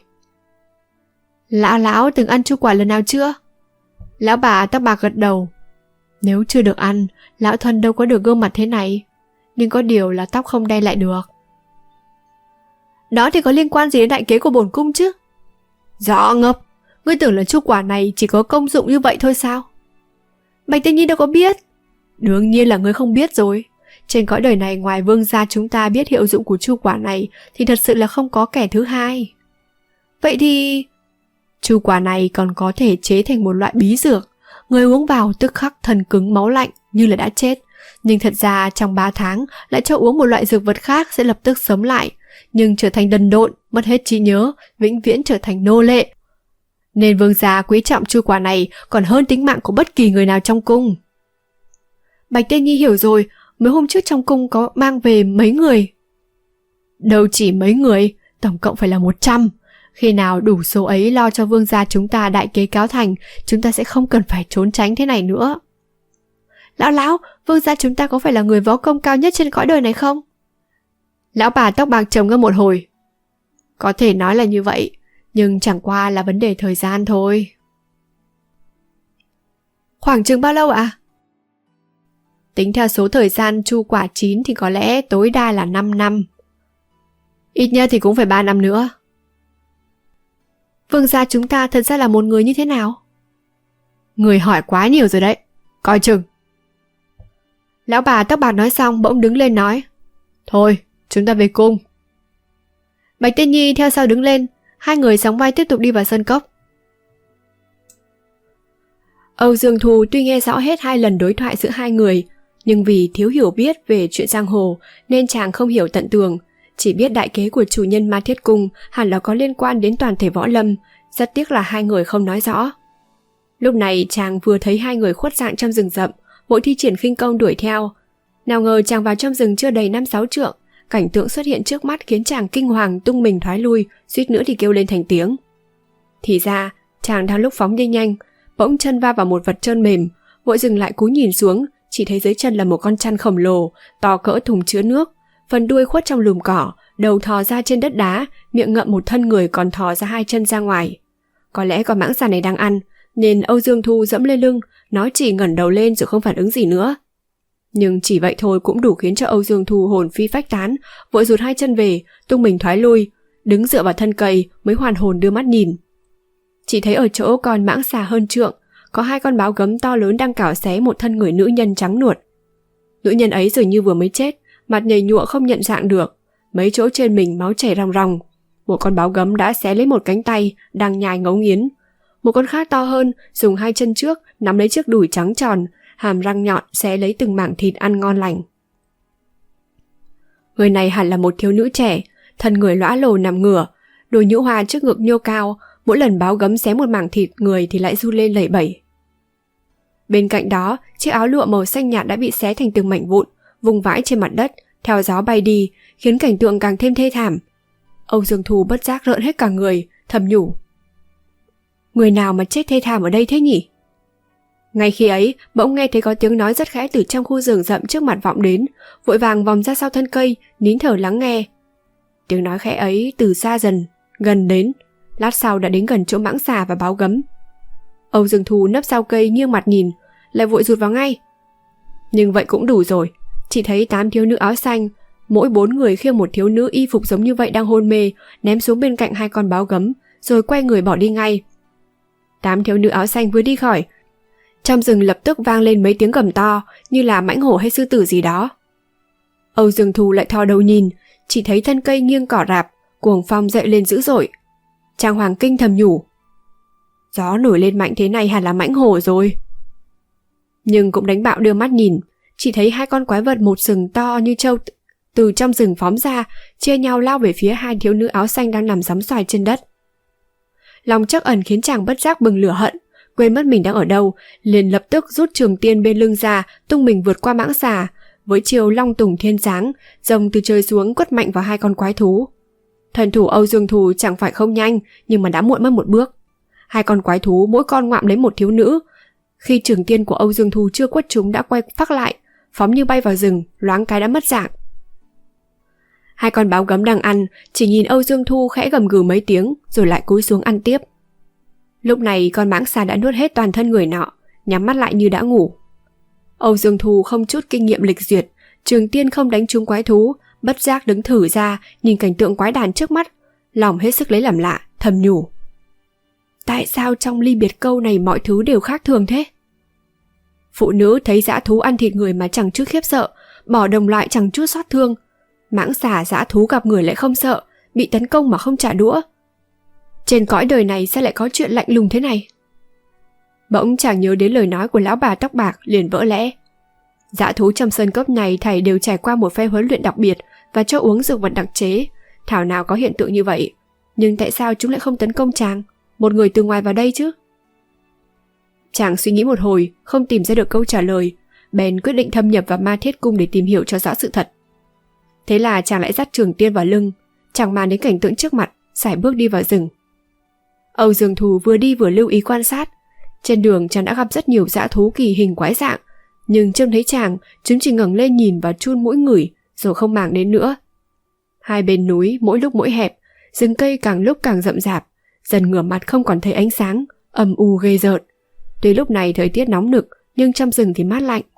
Lão từng ăn chu quả lần nào chưa? Lão bà tóc bạc gật đầu. Nếu chưa được ăn, lão thân đâu có được gương mặt thế này. Nhưng có điều là tóc không đen lại được. Đó thì có liên quan gì đến đại kế của bổn cung chứ? Rõ ngập, ngươi tưởng là chu quả này chỉ có công dụng như vậy thôi sao? Bạch Tiên Nhi đâu có biết. Đương nhiên là ngươi không biết rồi. Trên cõi đời này ngoài vương gia chúng ta biết hiệu dụng của chu quả này thì thật sự là không có kẻ thứ hai. Vậy thì... chu quả này còn có thể chế thành một loại bí dược. Người uống vào tức khắc thần cứng máu lạnh như là đã chết. Nhưng thật ra trong 3 tháng lại cho uống một loại dược vật khác sẽ lập tức sống lại, nhưng trở thành đần độn, mất hết trí nhớ, vĩnh viễn trở thành nô lệ. Nên vương gia quý trọng chu quả này còn hơn tính mạng của bất kỳ người nào trong cung. Bạch Tiên Nhi hiểu rồi, mấy hôm trước trong cung có mang về mấy người. Đâu chỉ mấy người, tổng cộng phải là 100. Khi nào đủ số ấy lo cho vương gia chúng ta đại kế cáo thành, chúng ta sẽ không cần phải trốn tránh thế này nữa. Lão, vương gia chúng ta có phải là người võ công cao nhất trên cõi đời này không? Lão bà tóc bạc trầm ngâm một hồi. Có thể nói là như vậy, nhưng chẳng qua là vấn đề thời gian thôi. Khoảng chừng bao lâu ạ? Tính theo số thời gian chu quả chín thì có lẽ tối đa là 5 năm. Ít nhất thì cũng phải 3 năm nữa. Vương gia chúng ta thật ra là một người như thế nào? Người hỏi quá nhiều rồi đấy, coi chừng. Lão bà tóc bạc nói xong bỗng đứng lên nói. Thôi, chúng ta về cung. Bạch Tiên Nhi theo sau đứng lên, hai người sóng vai tiếp tục đi vào sân cốc. Âu Dương Thu tuy nghe rõ hết 2 lần đối thoại giữa hai người, nhưng vì thiếu hiểu biết về chuyện giang hồ nên chàng không hiểu tận tường, chỉ biết đại kế của chủ nhân Ma Thiết Cung hẳn là có liên quan đến toàn thể võ lâm, rất tiếc là hai người không nói rõ. Lúc này chàng vừa thấy hai người khuất dạng trong rừng rậm, vội thi triển khinh công đuổi theo. Nào ngờ chàng vào trong rừng chưa đầy 5-6 trượng, cảnh tượng xuất hiện trước mắt khiến chàng kinh hoàng tung mình thoái lui, suýt nữa thì kêu lên thành tiếng. Thì ra, chàng đang lúc phóng đi nhanh, bỗng chân va vào một vật trơn mềm, vội dừng lại cúi nhìn xuống, chỉ thấy dưới chân là một con chăn khổng lồ, to cỡ thùng chứa nước, phần đuôi khuất trong lùm cỏ, đầu thò ra trên đất đá, miệng ngậm một thân người còn thò ra 2 chân ra ngoài. Có lẽ con mãng xà này đang ăn, nên Âu Dương Thu dẫm lên lưng, nó chỉ ngẩng đầu lên rồi không phản ứng gì nữa. Nhưng chỉ vậy thôi cũng đủ khiến cho Âu Dương Thu hồn phi phách tán, vội rụt 2 chân về, tung mình thoái lui, đứng dựa vào thân cây mới hoàn hồn đưa mắt nhìn. Chỉ thấy ở chỗ con mãng xà hơn trượng, có 2 con báo gấm to lớn đang cào xé một thân người nữ nhân trắng nuột. Nữ nhân ấy dường như vừa mới chết, mặt nhầy nhụa không nhận dạng được, mấy chỗ trên mình máu chảy ròng ròng. Một con báo gấm đã xé lấy một cánh tay, đang nhai ngấu nghiến. Một con khác to hơn, dùng 2 chân trước nắm lấy chiếc đùi trắng tròn, hàm răng nhọn xé lấy từng mảng thịt ăn ngon lành. Người này hẳn là một thiếu nữ trẻ, thân người lõa lồ nằm ngửa, đôi nhũ hoa trước ngực nhô cao, mỗi lần báo gấm xé một mảng thịt người thì lại run lên lẩy bẩy. Bên cạnh đó, chiếc áo lụa màu xanh nhạt đã bị xé thành từng mảnh vụn, vùng vãi trên mặt đất, theo gió bay đi, khiến cảnh tượng càng thêm thê thảm. Âu Dương Thu bất giác rợn hết cả người, thầm nhủ. Người nào mà chết thê thảm ở đây thế nhỉ? Ngay khi ấy, bỗng nghe thấy có tiếng nói rất khẽ từ trong khu rừng rậm trước mặt vọng đến, vội vàng vòng ra sau thân cây, nín thở lắng nghe. Tiếng nói khẽ ấy từ xa dần, gần đến, lát sau đã đến gần chỗ mãng xà và báo gấm. Âu Dương Thu nấp sau cây nghiêng mặt nhìn, lại vội rụt vào ngay. Nhưng vậy cũng đủ rồi, chỉ thấy 8 thiếu nữ áo xanh, mỗi 4 người khiêng một thiếu nữ y phục giống như vậy đang hôn mê, ném xuống bên cạnh 2 con báo gấm, rồi quay người bỏ đi ngay. 8 thiếu nữ áo xanh vừa đi khỏi, trong rừng lập tức vang lên mấy tiếng gầm to, như là mãnh hổ hay sư tử gì đó. Âu Dương Thu lại thò đầu nhìn, chỉ thấy thân cây nghiêng cỏ rạp, cuồng phong dậy lên dữ dội. Trang Hoàng kinh thầm nhủ. Gió nổi lên mạnh thế này hẳn là mãnh hổ rồi. Nhưng cũng đánh bạo đưa mắt nhìn, chỉ thấy 2 con quái vật một sừng to như trâu từ trong rừng phóng ra, chia nhau lao về phía 2 thiếu nữ áo xanh đang nằm sóng xoài trên đất. Lòng trắc ẩn khiến chàng bất giác bừng lửa hận, quên mất mình đang ở đâu, liền lập tức rút trường tiên bên lưng ra, tung mình vượt qua mãng xà, với chiều long tùng thiên giáng, rồng từ trời xuống quất mạnh vào 2 con quái thú. Thần thủ Âu Dương Thu chẳng phải không nhanh, nhưng mà đã muộn mất một bước. 2 con quái thú mỗi con ngoạm lấy một thiếu nữ. Khi trường tiên của Âu Dương Thu chưa quất chúng đã quay phác lại, phóng như bay vào rừng, loáng cái đã mất dạng. 2 con báo gấm đang ăn, chỉ nhìn Âu Dương Thu khẽ gầm gừ mấy tiếng, rồi lại cúi xuống ăn tiếp. Lúc này con mãng xà đã nuốt hết toàn thân người nọ, nhắm mắt lại như đã ngủ. Âu Dương Thu không chút kinh nghiệm lịch duyệt, trường tiên không đánh trúng quái thú, bất giác đứng thử ra, nhìn cảnh tượng quái đản trước mắt, lòng hết sức lấy làm lạ, thầm nhủ. Tại sao trong ly biệt câu này mọi thứ đều khác thường thế? Phụ nữ thấy dã thú ăn thịt người mà chẳng chút khiếp sợ, bỏ đồng loại chẳng chút xót thương. Mãng xà dã thú gặp người lại không sợ, bị tấn công mà không trả đũa. Trên cõi đời này sao lại có chuyện lạnh lùng thế này? Bỗng chàng nhớ đến lời nói của lão bà tóc bạc, liền vỡ lẽ. Dã thú trong sơn cốc này thảy đều trải qua một phe huấn luyện đặc biệt và cho uống dược vật đặc chế, thảo nào có hiện tượng như vậy. Nhưng tại sao chúng lại không tấn công chàng, một người từ ngoài vào đây chứ? Chàng suy nghĩ một hồi, không tìm ra được câu trả lời, bèn quyết định thâm nhập vào Ma Thiết Cung để tìm hiểu cho rõ sự thật. Thế là chàng lại dắt Trường Tiên vào lưng, chẳng màng đến cảnh tượng trước mặt, sải bước đi vào rừng. Âu Dương Thù vừa đi vừa lưu ý quan sát. Trên đường chàng đã gặp rất nhiều dã thú kỳ hình quái dạng, nhưng trông thấy chàng, chúng chỉ ngẩng lên nhìn và chun mũi ngửi, rồi không màng đến nữa. Hai bên núi mỗi lúc mỗi hẹp, rừng cây càng lúc càng rậm rạp, dần ngửa mặt không còn thấy ánh sáng, âm u ghê rợn. Tuy lúc này thời tiết nóng nực, nhưng trong rừng thì mát lạnh.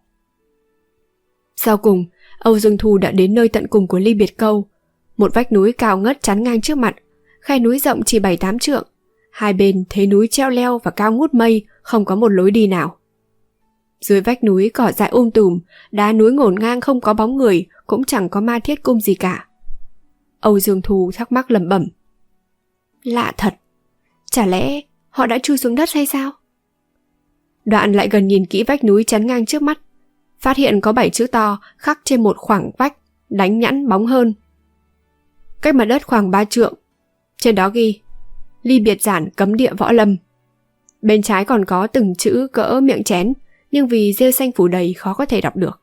Sau cùng, Âu Dương Thù đã đến nơi tận cùng của Ly Biệt Câu. Một vách núi cao ngất chắn ngang trước mặt, khe núi rộng chỉ 7-8 trượng. Hai bên thế núi treo leo và cao ngút mây, không có một lối đi nào. Dưới vách núi cỏ dại tùm, đá núi ngổn ngang không có bóng người, cũng chẳng có Ma Thiết Cung gì cả. Âu Dương Thù thắc mắc lẩm bẩm. Lạ thật, chả lẽ họ đã chui xuống đất hay sao? Đoạn lại gần nhìn kỹ vách núi chắn ngang trước mắt, phát hiện có 7 chữ to khắc trên một khoảng vách, đánh nhẵn bóng hơn. Cách mặt đất khoảng 3 trượng, trên đó ghi Ly Biệt Giản cấm địa võ lâm. Bên trái còn có từng chữ cỡ miệng chén, nhưng vì rêu xanh phủ đầy khó có thể đọc được.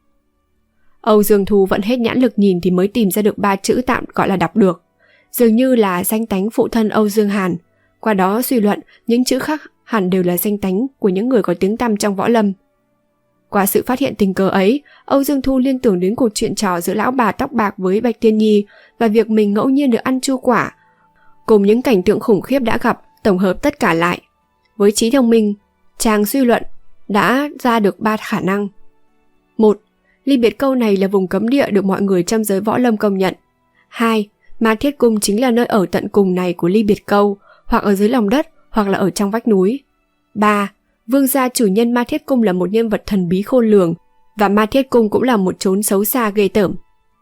Âu Dương Thù vẫn hết nhãn lực nhìn thì mới tìm ra được 3 chữ tạm gọi là đọc được, dường như là danh tánh phụ thân Âu Dương Hàn. Qua đó suy luận những chữ khác hẳn đều là danh tánh của những người có tiếng tăm trong võ lâm. Qua sự phát hiện tình cờ ấy, Âu Dương Thu liên tưởng đến cuộc chuyện trò giữa lão bà tóc bạc với Bạch Tiên Nhi và việc mình ngẫu nhiên được ăn chu quả, cùng những cảnh tượng khủng khiếp đã gặp, tổng hợp tất cả lại. Với trí thông minh, chàng suy luận đã ra được 3 khả năng. 1. Ly Biệt Câu này là vùng cấm địa được mọi người trong giới võ lâm công nhận. 2. Ma Thiết Cung chính là nơi ở tận cùng này của Ly Biệt Câu, hoặc ở dưới lòng đất, hoặc là ở trong vách núi. 3. Vương gia chủ nhân Ma Thiết Cung là một nhân vật thần bí khôn lường, và Ma Thiết Cung cũng là một chốn xấu xa ghê tởm.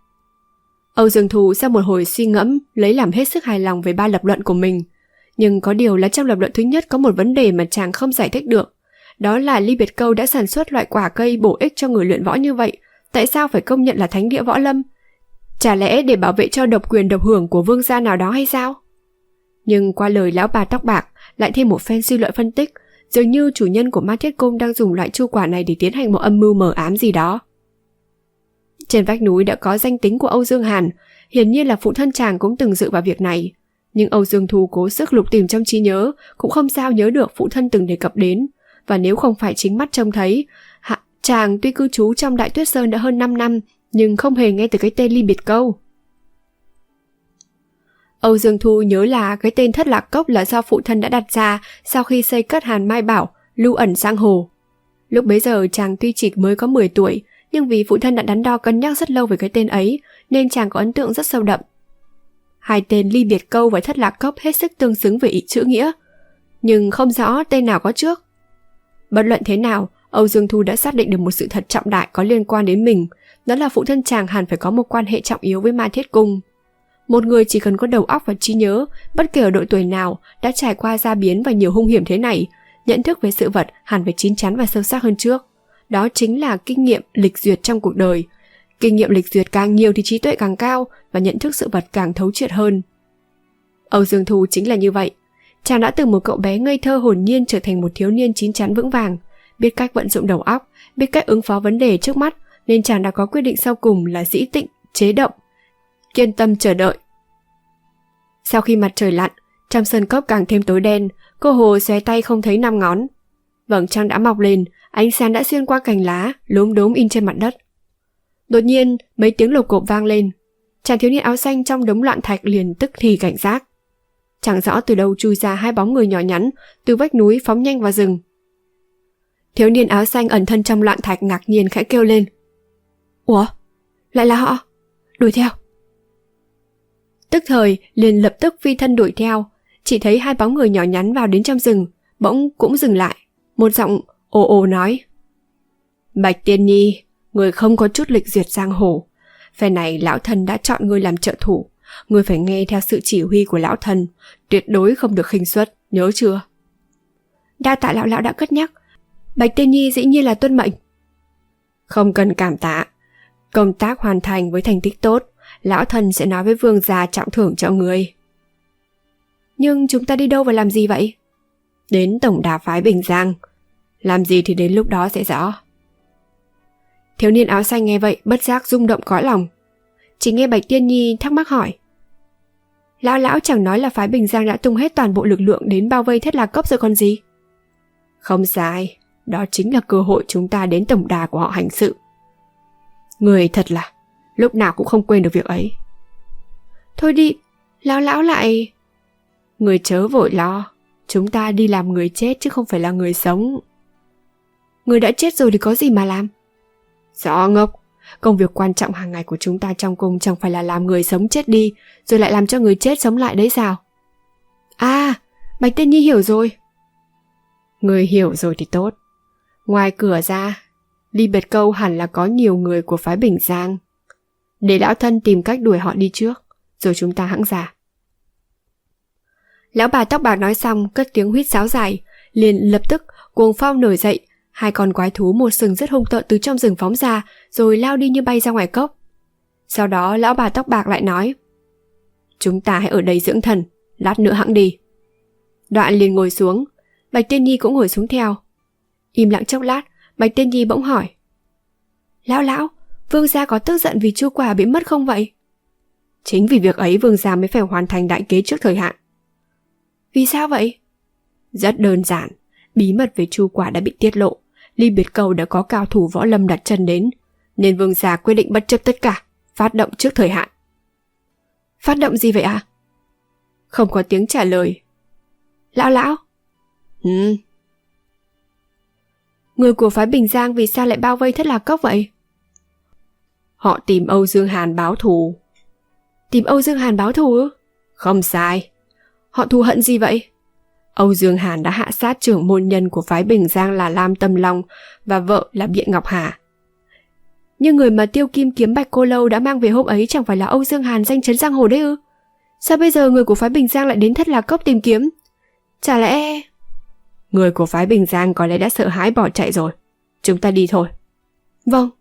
Âu Dương Thù sau một hồi suy ngẫm lấy làm hết sức hài lòng về 3 lập luận của mình. Nhưng có điều là trong lập luận thứ nhất có một vấn đề mà chàng không giải thích được. Đó là Ly Biệt Câu đã sản xuất loại quả cây bổ ích cho người luyện võ như vậy, tại sao phải công nhận là thánh địa võ lâm? Chả lẽ để bảo vệ cho độc quyền độc hưởng của vương gia nào đó hay sao? Nhưng qua lời lão bà tóc bạc lại thêm một phen suy luận phân tích, dường như chủ nhân của Ma Thiết Cung đang dùng loại chu quả này để tiến hành một âm mưu mờ ám gì đó. Trên vách núi đã có danh tính của Âu Dương Hàn, hiển nhiên là phụ thân chàng cũng từng dự vào việc này. Nhưng Âu Dương Thù cố sức lục tìm trong trí nhớ, cũng không sao nhớ được phụ thân từng đề cập đến. Và nếu không phải chính mắt trông thấy, chàng tuy cư trú trong Đại Tuyết Sơn đã hơn 5 năm, nhưng không hề nghe từ cái tên Ly Biệt Câu. Âu Dương Thu nhớ là cái tên Thất Lạc Cốc là do phụ thân đã đặt ra sau khi xây cất Hàn Mai Bảo, lưu ẩn sang hồ. Lúc bấy giờ chàng tuy chỉ mới có 10 tuổi, nhưng vì phụ thân đã đắn đo cân nhắc rất lâu về cái tên ấy, nên chàng có ấn tượng rất sâu đậm. Hai tên Ly Biệt Câu và Thất Lạc Cốc hết sức tương xứng về ý chữ nghĩa, nhưng không rõ tên nào có trước. Bất luận thế nào, Âu Dương Thu đã xác định được một sự thật trọng đại có liên quan đến mình, đó là phụ thân chàng hẳn phải có một quan hệ trọng yếu với Ma Thiết Cung. Một người chỉ cần có đầu óc và trí nhớ, bất kể ở độ tuổi nào, đã trải qua gia biến và nhiều hung hiểm thế này, nhận thức về sự vật hẳn phải chín chắn và sâu sắc hơn trước. Đó chính là kinh nghiệm lịch duyệt trong cuộc đời. Kinh nghiệm lịch duyệt càng nhiều thì trí tuệ càng cao và nhận thức sự vật càng thấu triệt hơn. Âu Dương Thu chính là như vậy. Chàng đã từ một cậu bé ngây thơ hồn nhiên trở thành một thiếu niên chín chắn vững vàng, biết cách vận dụng đầu óc, biết cách ứng phó vấn đề trước mắt, nên chàng đã có quyết định sau cùng là dĩ tịnh, chế động, kiên tâm chờ đợi. Sau khi mặt trời lặn, trong sân cốc càng thêm tối đen, cô hồ xòe tay không thấy 5 ngón. Vầng trăng đã mọc lên, ánh sáng đã xuyên qua cành lá, lốm đốm in trên mặt đất. Đột nhiên, mấy tiếng lộc cộp vang lên. Chàng thiếu niên áo xanh trong đống loạn thạch liền tức thì cảnh giác. Chẳng rõ từ đâu chui ra 2 bóng người nhỏ nhắn, từ vách núi phóng nhanh vào rừng. Thiếu niên áo xanh ẩn thân trong loạn thạch ngạc nhiên khẽ kêu lên. Ủa? Lại là họ? Đuổi theo. Tức thời liền lập tức phi thân đuổi theo, chỉ thấy 2 bóng người nhỏ nhắn vào đến trong rừng, bỗng cũng dừng lại. Một giọng ồ ồ nói. Bạch Tiên Nhi, người không có chút lịch duyệt giang hồ. Phe này lão thần đã chọn ngươi làm trợ thủ, ngươi phải nghe theo sự chỉ huy của lão thần, tuyệt đối không được khinh suất, nhớ chưa? Đa tạ lão đã cất nhắc, Bạch Tiên Nhi dĩ nhiên là tuân mệnh. Không cần cảm tạ, công tác hoàn thành với thành tích tốt, lão thần sẽ nói với vương gia trọng thưởng cho ngươi. Nhưng chúng ta đi đâu và làm gì vậy? Đến tổng đà phái Bình Giang. Làm gì thì đến lúc đó sẽ rõ. Thiếu niên áo xanh nghe vậy bất giác rung động cõi lòng. Chỉ nghe Bạch Tiên Nhi thắc mắc hỏi: Lão chẳng nói là phái Bình Giang đã tung hết toàn bộ lực lượng đến bao vây Thất Lạc Cốc rồi còn gì? Không sai, đó chính là cơ hội chúng ta đến tổng đà của họ hành sự. Người thật là lúc nào cũng không quên được việc ấy. Thôi đi, lão lại... Người chớ vội lo, chúng ta đi làm người chết chứ không phải là người sống. Người đã chết rồi thì có gì mà làm? Rõ ngốc, công việc quan trọng hàng ngày của chúng ta trong cung chẳng phải là làm người sống chết đi rồi lại làm cho người chết sống lại đấy sao? À, Bạch Tiên Nhi hiểu rồi. Người hiểu rồi thì tốt. Ngoài cửa ra, Ly Biệt Câu hẳn là có nhiều người của phái Bình Giang. Để lão thân tìm cách đuổi họ đi trước, rồi chúng ta hẵng ra. Lão bà tóc bạc nói xong cất tiếng huýt sáo dài, liền lập tức cuồng phong nổi dậy. Hai con quái thú một sừng rất hung tợn từ trong rừng phóng ra, rồi lao đi như bay ra ngoài cốc. Sau đó lão bà tóc bạc lại nói: Chúng ta hãy ở đây dưỡng thần, lát nữa hẵng đi. Đoạn liền ngồi xuống, Bạch Tiên Nhi cũng ngồi xuống theo. Im lặng chốc lát, Bạch Tiên Nhi bỗng hỏi: Lão, vương gia có tức giận vì chu quả bị mất không vậy? Chính vì việc ấy vương gia mới phải hoàn thành đại kế trước thời hạn. Vì sao vậy? Rất đơn giản, bí mật về chu quả đã bị tiết lộ, Ly Biệt Câu đã có cao thủ võ lâm đặt chân đến, nên vương gia quyết định bất chấp tất cả, phát động trước thời hạn. Phát động gì vậy ạ? Không có tiếng trả lời. Lão. Người của phái Bình Giang vì sao lại bao vây Thất Lạc Cốc vậy? Họ tìm Âu Dương Hàn báo thù. Tìm Âu Dương Hàn báo thù ư? Không sai. Họ thù hận gì vậy? Âu Dương Hàn đã hạ sát trưởng môn nhân của phái Bình Giang là Lam Tâm Long và vợ là Biện Ngọc Hà. Nhưng người mà Tiêu Kim kiếm Bạch Cô Lâu đã mang về hôm ấy chẳng phải là Âu Dương Hàn danh chấn giang hồ đấy ư? Sao bây giờ người của phái Bình Giang lại đến Thất Lạc Cốc tìm kiếm? Chả lẽ... Người của phái Bình Giang có lẽ đã sợ hãi bỏ chạy rồi. Chúng ta đi thôi. Vâng.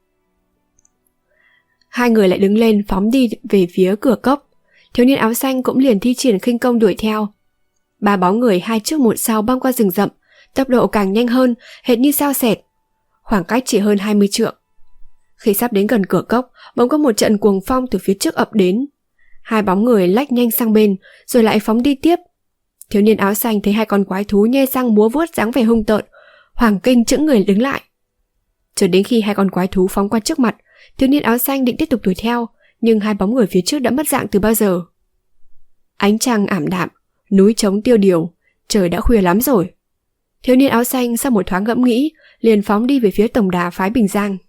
Hai người lại đứng lên phóng đi về phía cửa cốc. Thiếu niên áo xanh cũng liền thi triển khinh công đuổi theo. Ba bóng người hai trước một sau băng qua rừng rậm, tốc độ càng nhanh hơn, hệt như sao xẹt. Khoảng cách chỉ hơn 20 trượng. Khi sắp đến gần cửa cốc, bỗng có một trận cuồng phong từ phía trước ập đến. Hai bóng người lách nhanh sang bên, rồi lại phóng đi tiếp. Thiếu niên áo xanh thấy hai con quái thú nhe răng múa vuốt dáng vẻ hung tợn, hoảng kinh chững người đứng lại. Cho đến khi hai con quái thú phóng qua trước mặt, thiếu niên áo xanh định tiếp tục đuổi theo, nhưng hai bóng người phía trước đã mất dạng từ bao giờ. Ánh trăng ảm đạm, núi trống tiêu điều, trời đã khuya lắm rồi. Thiếu niên áo xanh sau một thoáng ngẫm nghĩ, liền phóng đi về phía tổng đà phái Bình Giang.